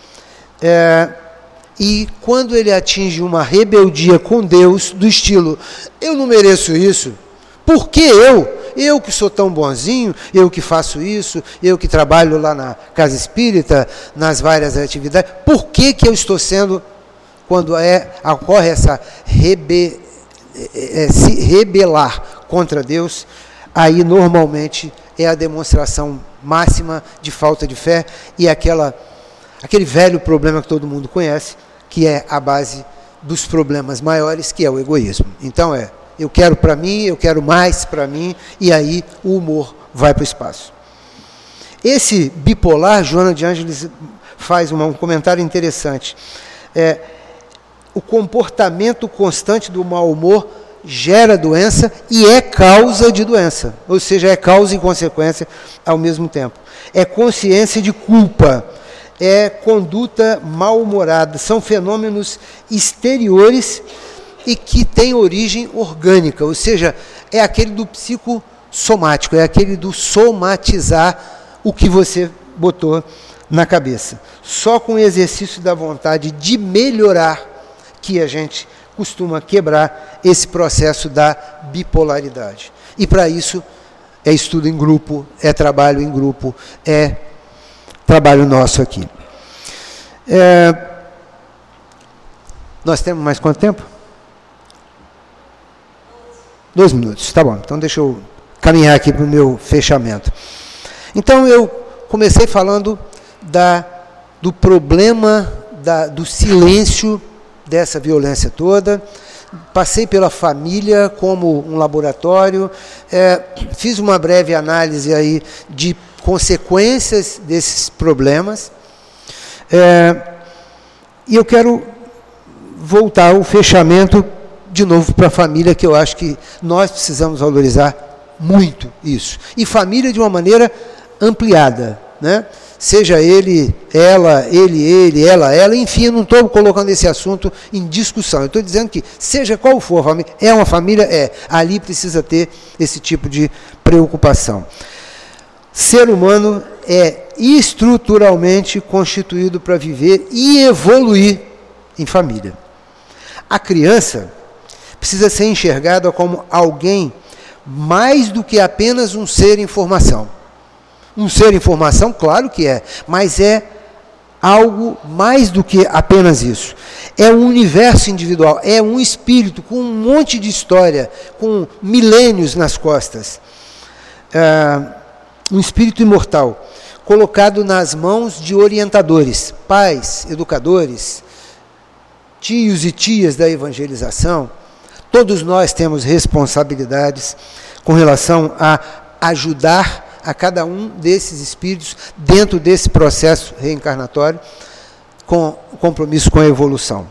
é, e quando ele atinge uma rebeldia com Deus, do estilo, eu não mereço isso, por que eu? Eu que sou tão bonzinho, eu que faço isso, eu que trabalho lá na casa espírita, nas várias atividades, por que que eu estou sendo, quando é, ocorre essa rebe, é, se rebelar contra Deus, aí normalmente é a demonstração máxima de falta de fé e aquela, aquele velho problema que todo mundo conhece, que é a base dos problemas maiores, que é o egoísmo. Então é, eu quero para mim, eu quero mais para mim, e aí o humor vai para o espaço. Esse bipolar, Joana de Ângeles faz uma, um comentário interessante. É, o comportamento constante do mau humor gera doença e é causa de doença, ou seja, é causa e consequência ao mesmo tempo. É consciência de culpa, é conduta mal-humorada, são fenômenos exteriores e que têm origem orgânica, ou seja, é aquele do psicossomático, é aquele do somatizar o que você botou na cabeça. Só com o exercício da vontade de melhorar que a gente costuma quebrar esse processo da bipolaridade. E para isso é estudo em grupo, é trabalho em grupo, é trabalho nosso aqui. É, nós temos mais quanto tempo? Dois minutos, tá bom. Então deixa eu caminhar aqui para o meu fechamento. Então eu comecei falando da, do problema da, do silêncio dessa violência toda, passei pela família como um laboratório, é, fiz uma breve análise aí de consequências desses problemas, é, e eu quero voltar o fechamento de novo para a família, que eu acho que nós precisamos valorizar muito isso, e família de uma maneira ampliada, né? Seja ele, ela, ele, ele, ela, ela, enfim, eu não estou colocando esse assunto em discussão, eu estou dizendo que, seja qual for a família, é uma família, é, ali precisa ter esse tipo de preocupação. Ser humano é estruturalmente constituído para viver e evoluir em família. A criança precisa ser enxergada como alguém mais do que apenas um ser em formação. Um ser em formação, claro que é, mas é algo mais do que apenas isso. É um universo individual, é um espírito com um monte de história, com milênios nas costas. É um espírito imortal, colocado nas mãos de orientadores, pais, educadores, tios e tias da evangelização. Todos nós temos responsabilidades com relação a ajudar a cada um desses espíritos dentro desse processo reencarnatório, com compromisso com a evolução.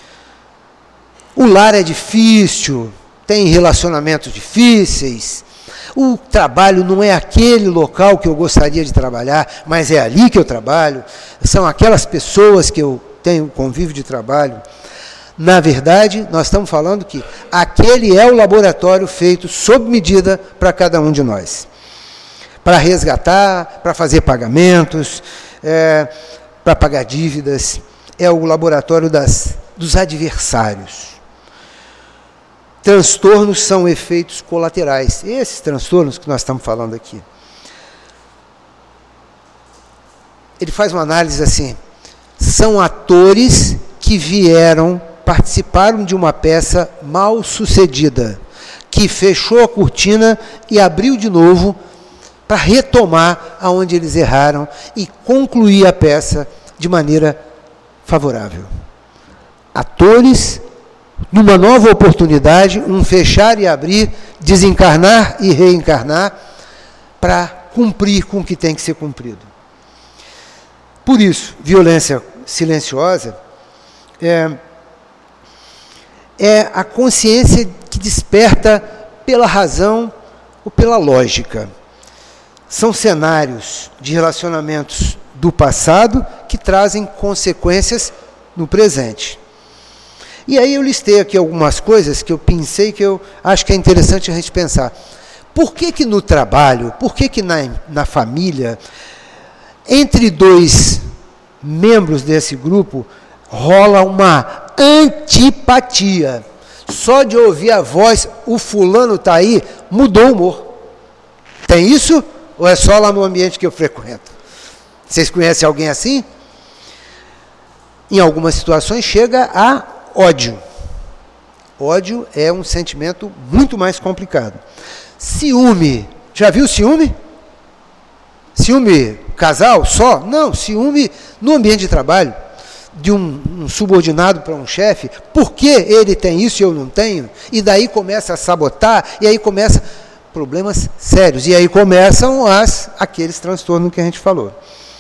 O lar é difícil, tem relacionamentos difíceis, o trabalho não é aquele local que eu gostaria de trabalhar, mas é ali que eu trabalho, são aquelas pessoas que eu tenho convívio de trabalho. Na verdade, nós estamos falando que aquele é o laboratório feito sob medida para cada um de nós. Para resgatar, para fazer pagamentos, é, para pagar dívidas, é o laboratório das, dos adversários. Transtornos são efeitos colaterais, esses transtornos que nós estamos falando aqui. ele faz uma análise assim: são atores que vieram, participaram de uma peça mal sucedida, que fechou a cortina e abriu de novo para retomar aonde eles erraram e concluir a peça de maneira favorável. Atores numa nova oportunidade, um fechar e abrir, desencarnar e reencarnar, para cumprir com o que tem que ser cumprido. Por isso, violência silenciosa é, é a consciência que desperta pela razão ou pela lógica. São cenários de relacionamentos do passado que trazem consequências no presente. E aí eu listei aqui algumas coisas que eu pensei que eu acho que é interessante a gente pensar. Por que que no trabalho, por que que na, na família, entre dois membros desse grupo, rola uma antipatia? Só de ouvir a voz, o fulano está aí, mudou o humor. Tem isso? Ou é só lá no ambiente que eu frequento? Vocês conhecem alguém assim? Em algumas situações chega a ódio. Ódio é um sentimento muito mais complicado. Ciúme. Já viu ciúme? Ciúme casal só? Não, ciúme no ambiente de trabalho. De um, um subordinado para um chefe. Por que ele tem isso e eu não tenho? E daí começa a sabotar, e aí começa problemas sérios. E aí começam as, aqueles transtornos que a gente falou.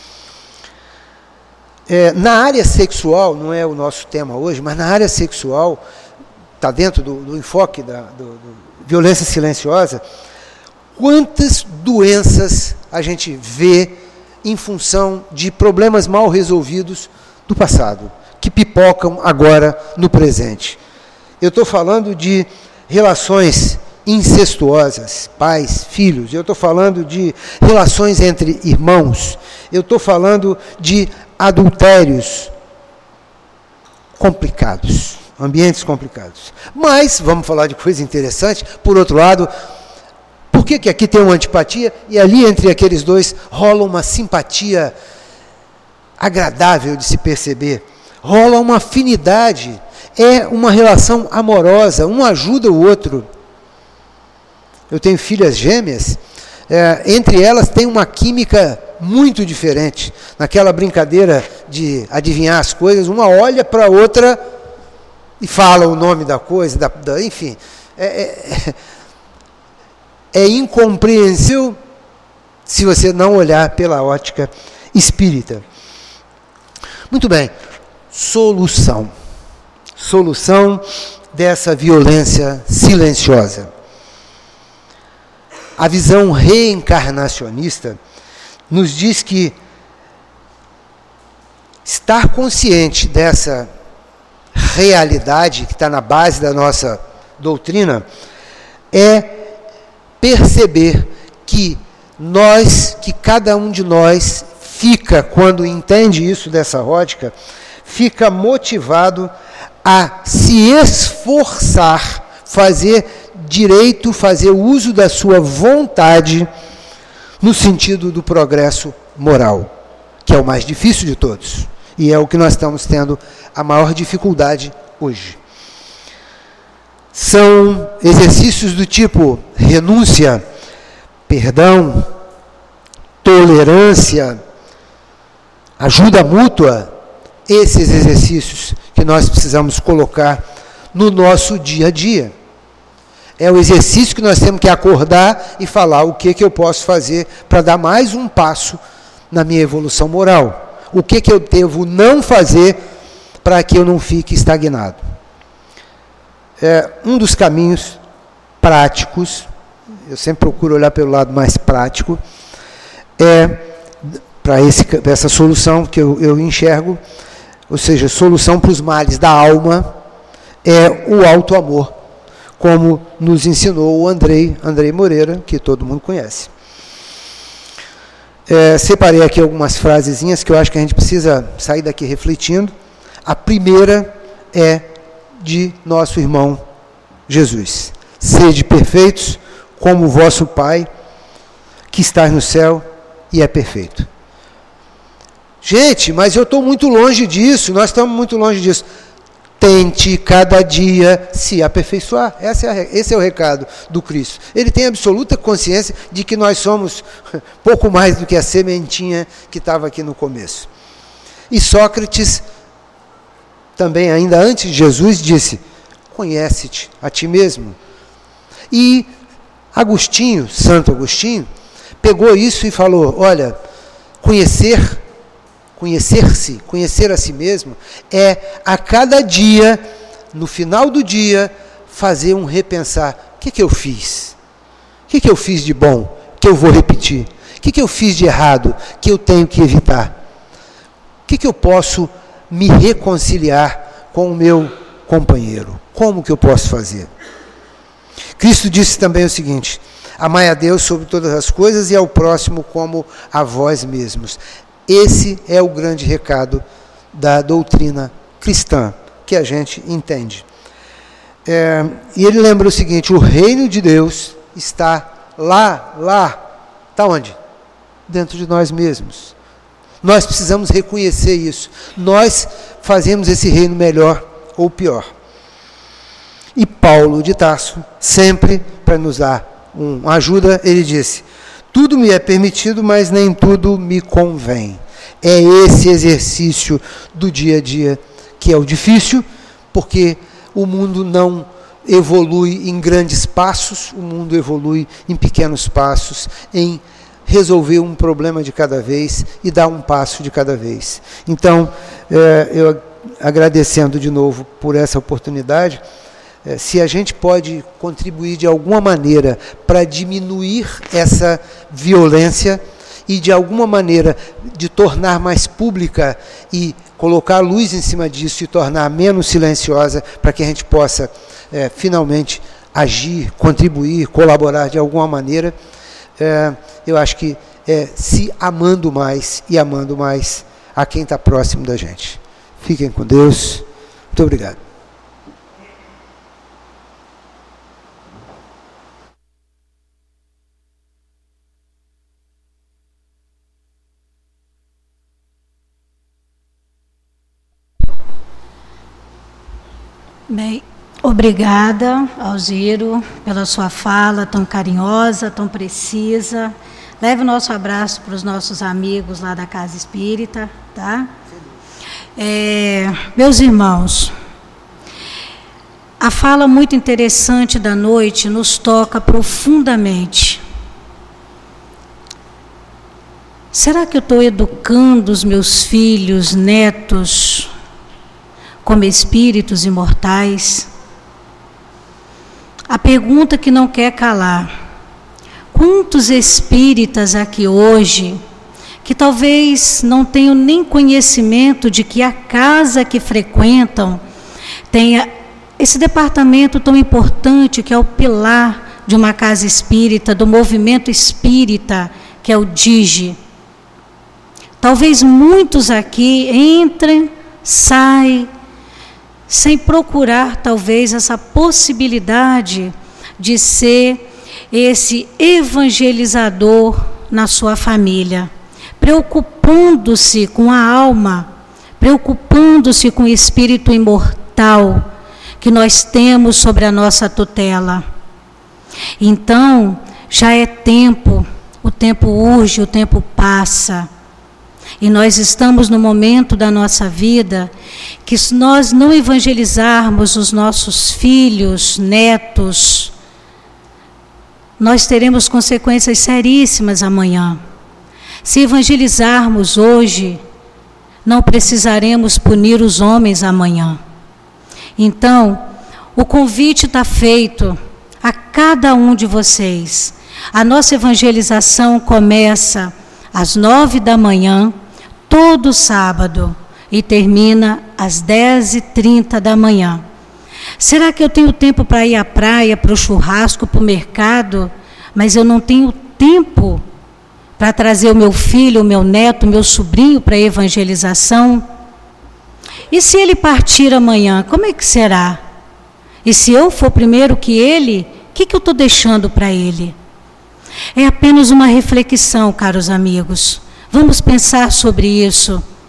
É, na área sexual, não é o nosso tema hoje, mas na área sexual, está dentro do, do enfoque da do, do violência silenciosa, quantas doenças a gente vê em função de problemas mal resolvidos do passado, que pipocam agora no presente. Eu estou falando de relações incestuosas, pais, filhos, eu estou falando de relações entre irmãos, eu estou falando de adultérios complicados, ambientes complicados. Mas, vamos falar de coisa interessante, por outro lado, por que que aqui tem uma antipatia e ali entre aqueles dois rola uma simpatia agradável de se perceber? Rola uma afinidade, é uma relação amorosa, um ajuda o outro. Eu tenho filhas gêmeas, é, entre elas tem uma química muito diferente. Naquela brincadeira de adivinhar as coisas, uma olha para a outra e fala o nome da coisa, da, da, enfim. É, é, é incompreensível se você não olhar pela ótica espírita. Muito bem, solução. Solução dessa violência silenciosa. A visão reencarnacionista nos diz que estar consciente dessa realidade que está na base da nossa doutrina é perceber que nós, que cada um de nós fica, quando entende isso dessa ótica, fica motivado a se esforçar, fazer direito, fazer uso da sua vontade no sentido do progresso moral, que é o mais difícil de todos, e é o que nós estamos tendo a maior dificuldade hoje. São exercícios do tipo renúncia, perdão, tolerância, ajuda mútua, esses exercícios que nós precisamos colocar no nosso dia a dia. É o exercício que nós temos que acordar e falar o que, que eu posso fazer para dar mais um passo na minha evolução moral. O que, que eu devo não fazer para que eu não fique estagnado. É, um dos caminhos práticos, eu sempre procuro olhar pelo lado mais prático, é para essa solução que eu, eu enxergo, ou seja, solução para os males da alma, é o auto-amor, como nos ensinou o Andrei, Andrei Moreira, que todo mundo conhece. É, separei aqui algumas frasezinhas que eu acho que a gente precisa sair daqui refletindo. A primeira é de nosso irmão Jesus. Sede perfeitos, como o vosso Pai, que está no céu e é perfeito. Gente, mas eu estou muito longe disso, nós estamos muito longe disso. Tente cada dia se aperfeiçoar. Esse é, esse é o recado do Cristo. Ele tem absoluta consciência de que nós somos pouco mais do que a sementinha que estava aqui no começo. E Sócrates, também ainda antes de Jesus, disse: conhece-te a ti mesmo. E Agostinho, Santo Agostinho, pegou isso e falou: olha, conhecer Conhecer-se, conhecer a si mesmo, é a cada dia, no final do dia, fazer um repensar. O que, que eu fiz? O que, que eu fiz de bom que eu vou repetir? O que, que eu fiz de errado que eu tenho que evitar? O que, que eu posso me reconciliar com o meu companheiro? Como que eu posso fazer? Cristo disse também o seguinte: amai a Deus sobre todas as coisas e ao próximo como a vós mesmos. Esse é o grande recado da doutrina cristã, que a gente entende. É, e ele lembra o seguinte: o reino de Deus está lá, lá, está onde? Dentro de nós mesmos. Nós precisamos reconhecer isso. Nós fazemos esse reino melhor ou pior. E Paulo de Tarso, sempre para nos dar uma ajuda, ele disse: tudo me é permitido, mas nem tudo me convém. É esse exercício do dia a dia que é o difícil, porque o mundo não evolui em grandes passos, o mundo evolui em pequenos passos, em resolver um problema de cada vez e dar um passo de cada vez. Então, é, eu agradecendo de novo por essa oportunidade, se a gente pode contribuir de alguma maneira para diminuir essa violência e de alguma maneira de tornar mais pública e colocar luz em cima disso e tornar menos silenciosa, para que a gente possa é, finalmente agir, contribuir, colaborar de alguma maneira, é, eu acho que é se amando mais e amando mais a quem está próximo da gente. Fiquem com Deus. Muito obrigado. Bem, obrigada, Alziro, pela sua fala tão carinhosa, tão precisa. Leve o nosso abraço para os nossos amigos lá da Casa Espírita, tá? É, meus irmãos, a fala muito interessante da noite nos toca profundamente. Será que eu estou educando os meus filhos, netos, como espíritos imortais? A pergunta que não quer calar: quantos espíritas aqui hoje que talvez não tenham nem conhecimento de que a casa que frequentam tenha esse departamento tão importante que é o pilar de uma casa espírita, do movimento espírita, que é o D I G? Talvez muitos aqui entrem, saem, sem procurar talvez essa possibilidade de ser esse evangelizador na sua família, preocupando-se com a alma, preocupando-se com o espírito imortal que nós temos sobre a nossa tutela. Então, já é tempo, o tempo urge, o tempo passa. E nós estamos no momento da nossa vida que, se nós não evangelizarmos os nossos filhos, netos, nós teremos consequências seríssimas amanhã. Se evangelizarmos hoje, não precisaremos punir os homens amanhã. Então, o convite está feito a cada um de vocês. A nossa evangelização começa às nove da manhã, todo sábado, e termina às dez e trinta da manhã. Será que eu tenho tempo para ir à praia, para o churrasco, para o mercado, mas eu não tenho tempo para trazer o meu filho, o meu neto, o meu sobrinho para a evangelização? E se ele partir amanhã, como é que será? E se eu for primeiro que ele, o que, que eu estou deixando para ele? É apenas uma reflexão, caros amigos. Vamos pensar sobre isso.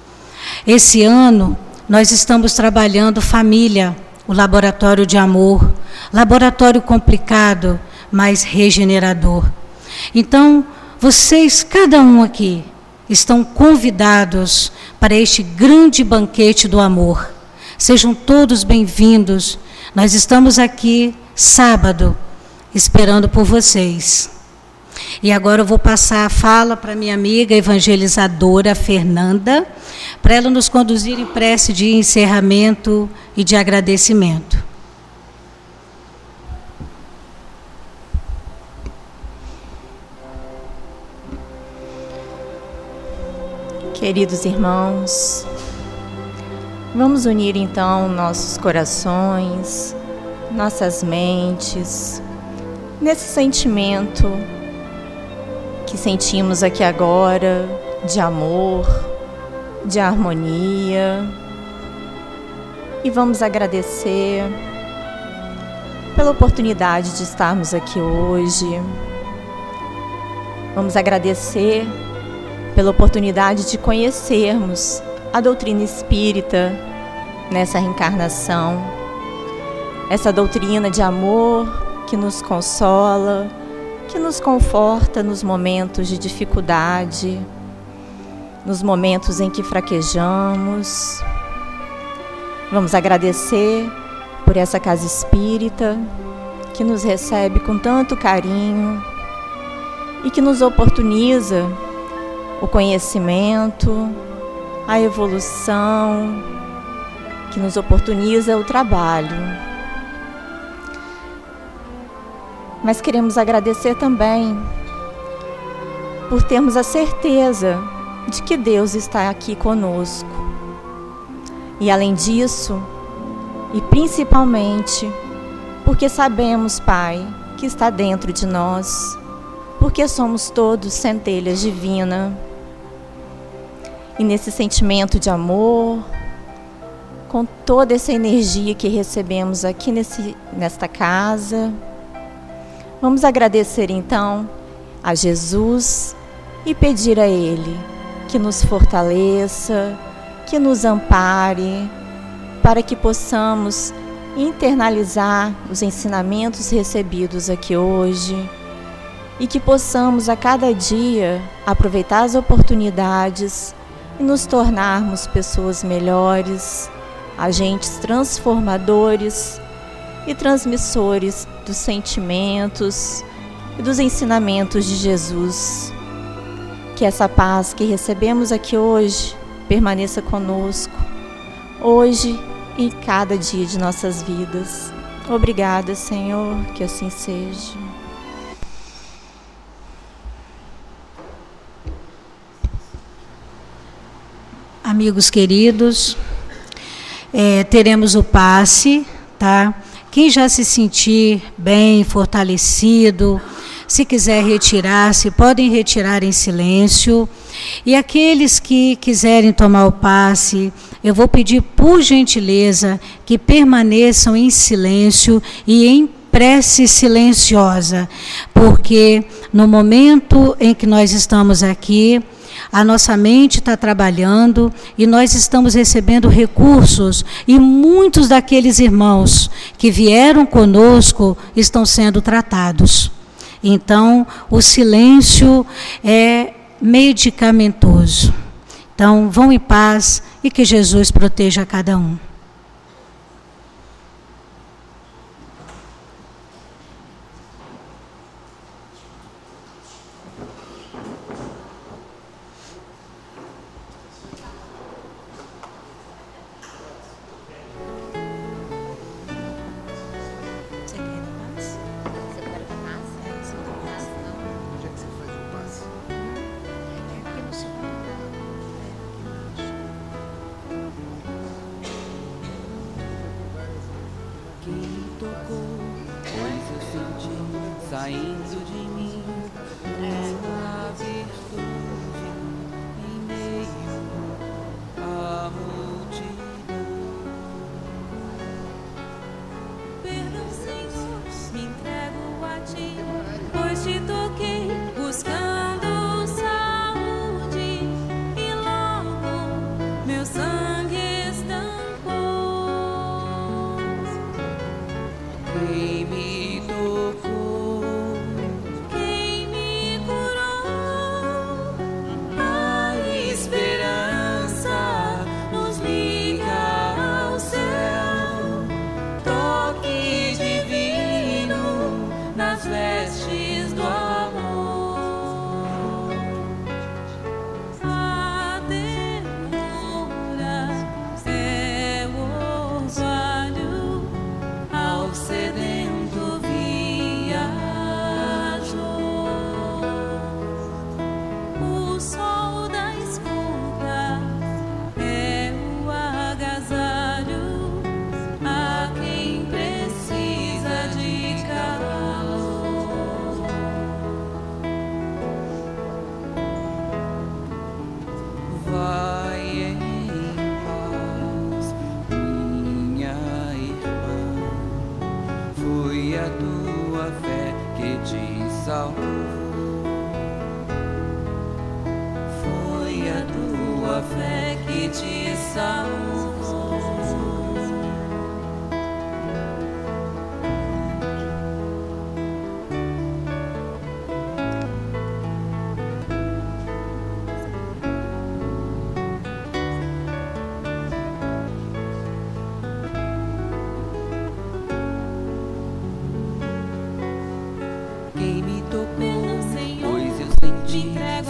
Esse ano, nós estamos trabalhando família, o laboratório de amor, laboratório complicado, mas regenerador. Então, vocês, cada um aqui, estão convidados para este grande banquete do amor. Sejam todos bem-vindos. Nós estamos aqui, sábado, esperando por vocês. E agora eu vou passar a fala para minha amiga evangelizadora Fernanda, para ela nos conduzir em prece de encerramento e de agradecimento. Queridos irmãos, vamos unir então nossos corações, nossas mentes, nesse sentimento que sentimos aqui agora, de amor, de harmonia, e vamos agradecer pela oportunidade de estarmos aqui hoje. Vamos agradecer pela oportunidade de conhecermos a doutrina espírita nessa reencarnação, essa doutrina de amor que nos consola, que nos conforta nos momentos de dificuldade, nos momentos em que fraquejamos. Vamos agradecer por essa casa espírita que nos recebe com tanto carinho e que nos oportuniza o conhecimento, a evolução, que nos oportuniza o trabalho. Mas queremos agradecer também por termos a certeza de que Deus está aqui conosco. E além disso, e principalmente, porque sabemos, Pai, que está dentro de nós, porque somos todos centelhas divinas. E nesse sentimento de amor, com toda essa energia que recebemos aqui nesse, nesta casa, vamos agradecer então a Jesus e pedir a Ele que nos fortaleça, que nos ampare, para que possamos internalizar os ensinamentos recebidos aqui hoje e que possamos a cada dia aproveitar as oportunidades e nos tornarmos pessoas melhores, agentes transformadores e transmissores dos sentimentos e dos ensinamentos de Jesus. Que essa paz que recebemos aqui hoje permaneça conosco, hoje e em cada dia de nossas vidas. Obrigada, Senhor, que assim seja. Amigos queridos, é, teremos o passe, tá? Quem já se sentir bem, fortalecido, se quiser retirar-se, podem retirar em silêncio. E aqueles que quiserem tomar o passe, eu vou pedir por gentileza que permaneçam em silêncio e em prece silenciosa, porque no momento em que nós estamos aqui, a nossa mente está trabalhando e nós estamos recebendo recursos e muitos daqueles irmãos que vieram conosco estão sendo tratados. Então, o silêncio é medicamentoso. Então, vão em paz e que Jesus proteja cada um. Saindo de mim, uma virtude em meio à multidão. Perdão, Senhor, me entrego a ti, pois te toquei buscando saúde e logo meu sangue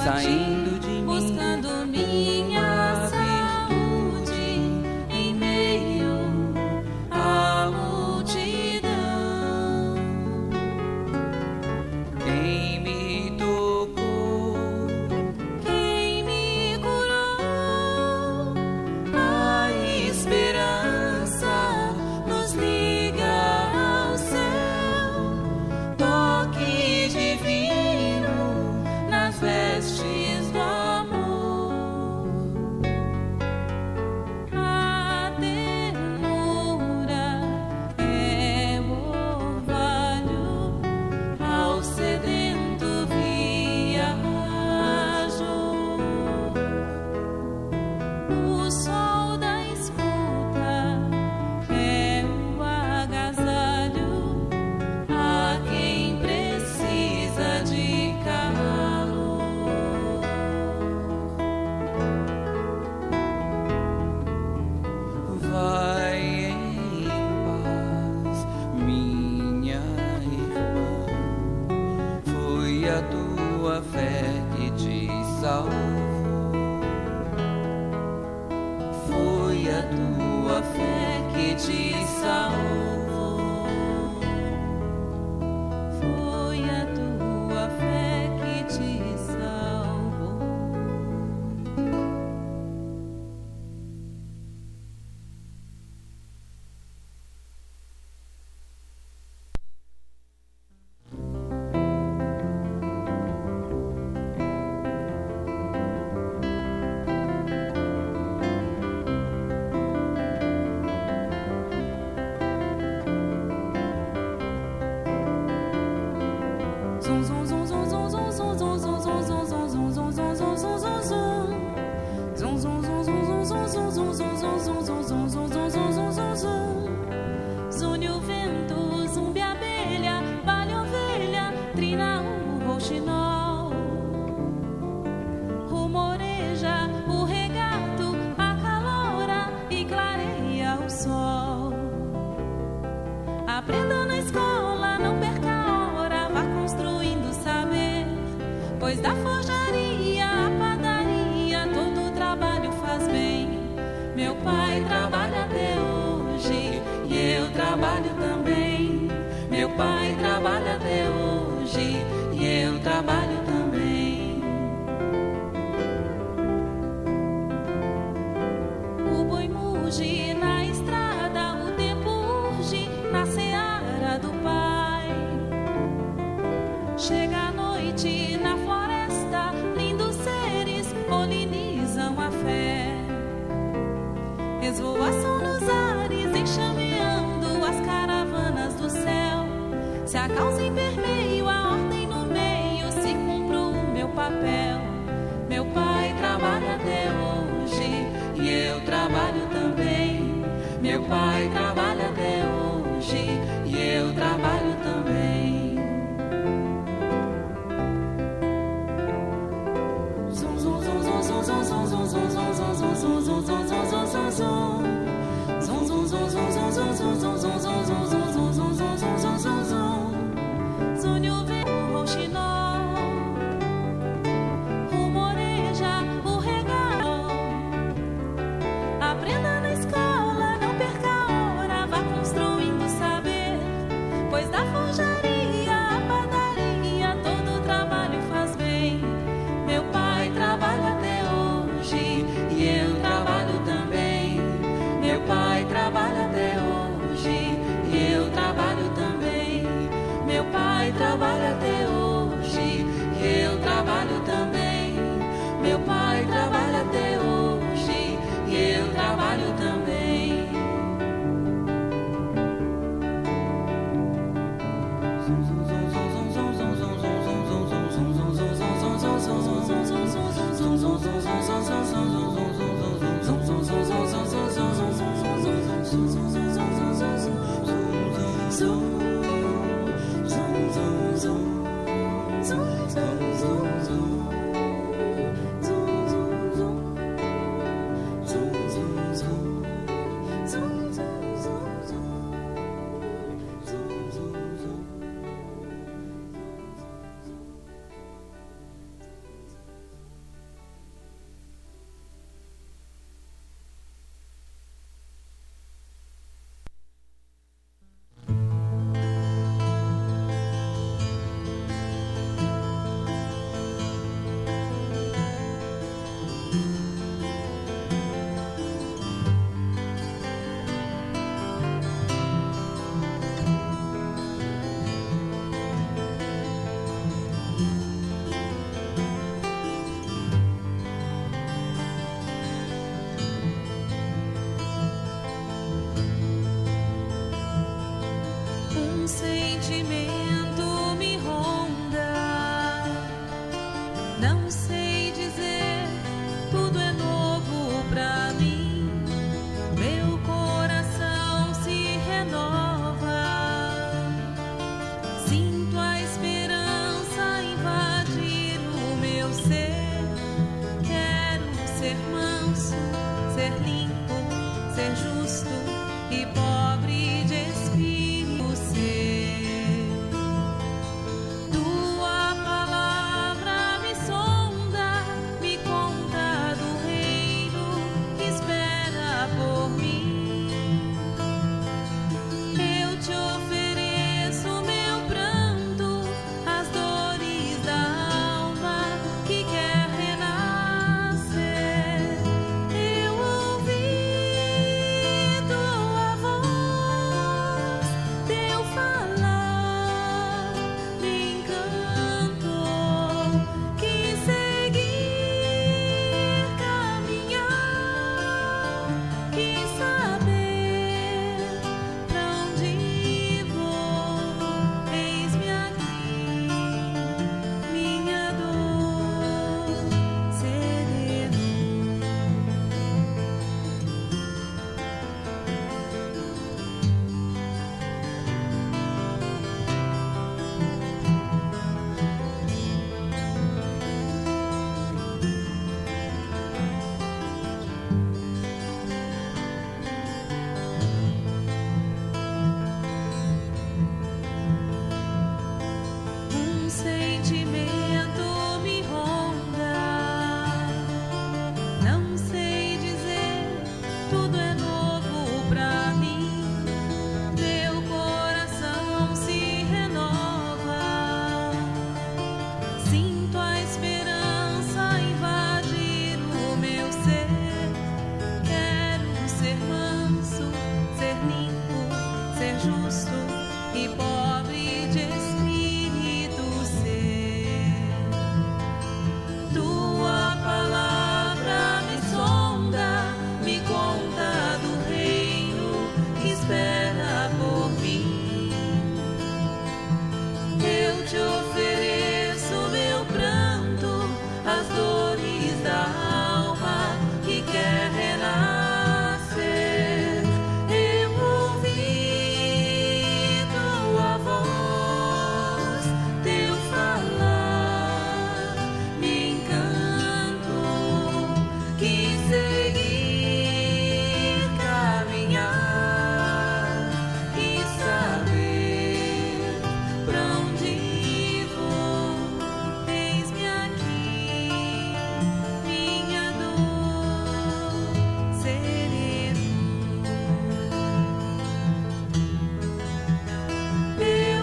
saindo de mim, buscando minha saúde em meio à multidão. quem me tocou, Quem me curou, a esperança nos liga ao céu. Toque divino nas vestes do amor. A ternura é o orvalho ao sedento viajou. O sol da escuta é o agasalho a quem precisa de calor. vai em paz, minha irmã. Foi a tua fé que te salvou. Foi a tua fé que te salvou. Foi a tua fé que te salvou. Zum zum zum zum zum zum zum zum zum zum zum zum zum zum zum zum zum zum. Zum zum zum zum zum zum zum zum zum zum zum zum zum zum zum zum zum zum. Zune o vento, zumbi a abelha, vale ovelha, trina o rouxinol. Rumoreja o regato, acalora e clareia o sol. Aprenda na escola, não perca a hora, vá construindo saber. Pois da forjaria à padaria, todo o trabalho faz bem. Meu pai trabalha até hoje e eu trabalho também. Meu pai trabalha até hoje e eu trabalho também. O boi muge na estrada, o tempo urge na seara do pai. Chega a noite na floresta, lindos seres polinizam a fé. Esvoaçam nos ares, enxameando as caravanas do céu. Se a causa em vermelho, a ordem no meio, se cumpro o meu papel. Meu pai trabalha até hoje e eu trabalho também. Meu pai trabalha até hoje e eu trabalho também. Zum zum zum zum zum zum zum zum zum zum zum zum zum zum zum zum zum zum. Zum zum zum zum zum zum zum zum zum zum zum zum zum zum zum zum zum. Zune o vento, o rouxinol. Rumoreja o regato. Aprenda na escola, não perca a hora, vá construindo saber. Pois da forjaria à padaria, todo o trabalho faz bem. Meu pai trabalha até hoje e eu trabalho também. Meu pai trabalha até hoje e eu trabalho também. Meu pai trabalha até hoje e eu trabalho também. Meu pai trabalha até hoje e eu trabalho também. sentimento me ronda. Não sei dizer, tudo é novo pra mim. Meu coração se renova. Sinto a esperança invadir o meu ser. Quero ser manso, ser limpo, ser justo e pobre de espírito ser. Tua palavra me sonda, me conta do reino que espera por mim. Eu te ofereço meu pranto, as dores da alma que quer renascer. Eu ouvi tua voz, teu falar me encantou. Quis seguir, caminhar, quis saber pra onde vou. Eis-me aqui, minha dor sereno. Um sentimento me ronda. Não sei dizer, tudo é novo pra mim. Meu coração se renova. Sinto a esperança invadir o meu ser. Quero ser manso, ser limpo, ser justo e pobre de espírito ser. Tua palavra me sonda, me conta do reino que espera por mim. Eu te ofereço meu pranto, as dores da alma que quer renascer. Eu ouvi tua voz, teu falar me encantou. Quis seguir, caminhar, quis saber pra onde vou. Eis-me aqui, minha dor sereno. Eu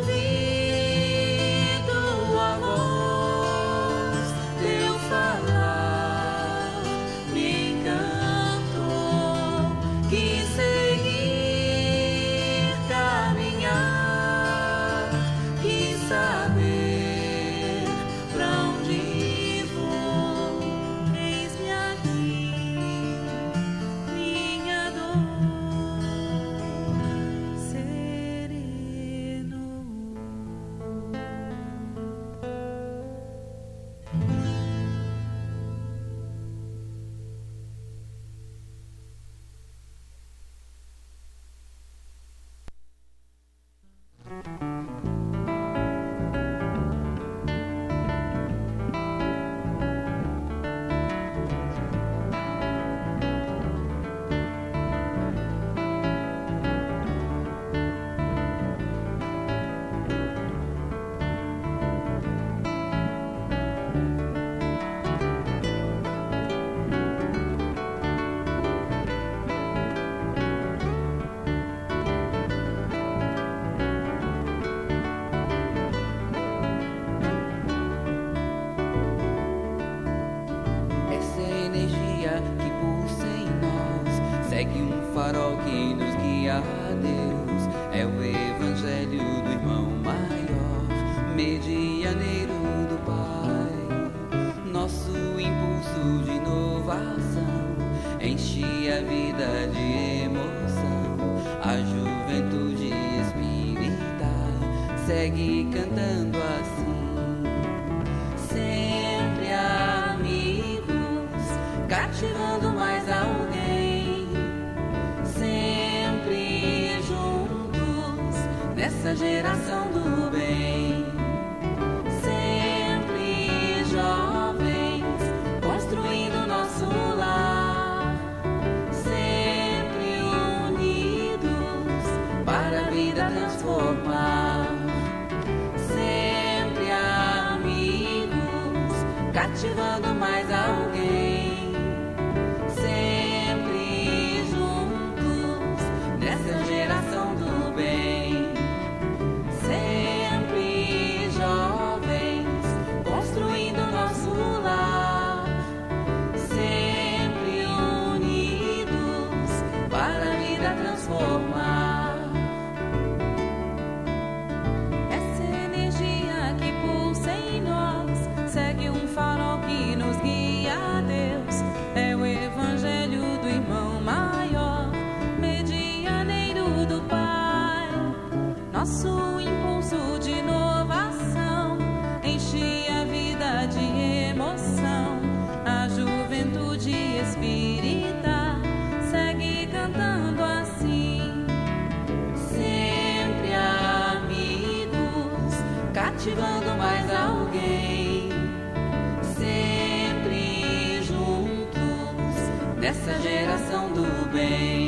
ouvi tua voz, teu falar me encantou. Quis seguir, caminhar, quis saber pra onde vou. Eis-me aqui, minha dor sereno. Essa energia que pulsa em nós segue um farol que nos guia a Deus. É o evangelho do irmão maior, medianeiro do Pai. Nosso impulso de inovação enche a vida de emoção. A juventude espírita segue cantando assim. Sempre amigos, cativando mais alguém. Sempre juntos, nessa geração do bem. Sempre jovens, construindo nosso lar. Sempre unidos, para a vida transformar. Sempre amigos, cativando mais alguém. Sempre juntos, nessa geração do bem. Sempre jovens, construindo nosso lar. Sempre unidos, para a vida transformar. Essa energia que pulsa em nós segue um farol que nos guia a Deus. É o evangelho do irmão maior, medianeiro do Pai. Nosso impulso de inovação enche a vida de emoção. A juventude espírita segue cantando assim. Sempre amigos, cativando mais alguém. Sempre juntos, nessa geração do bem.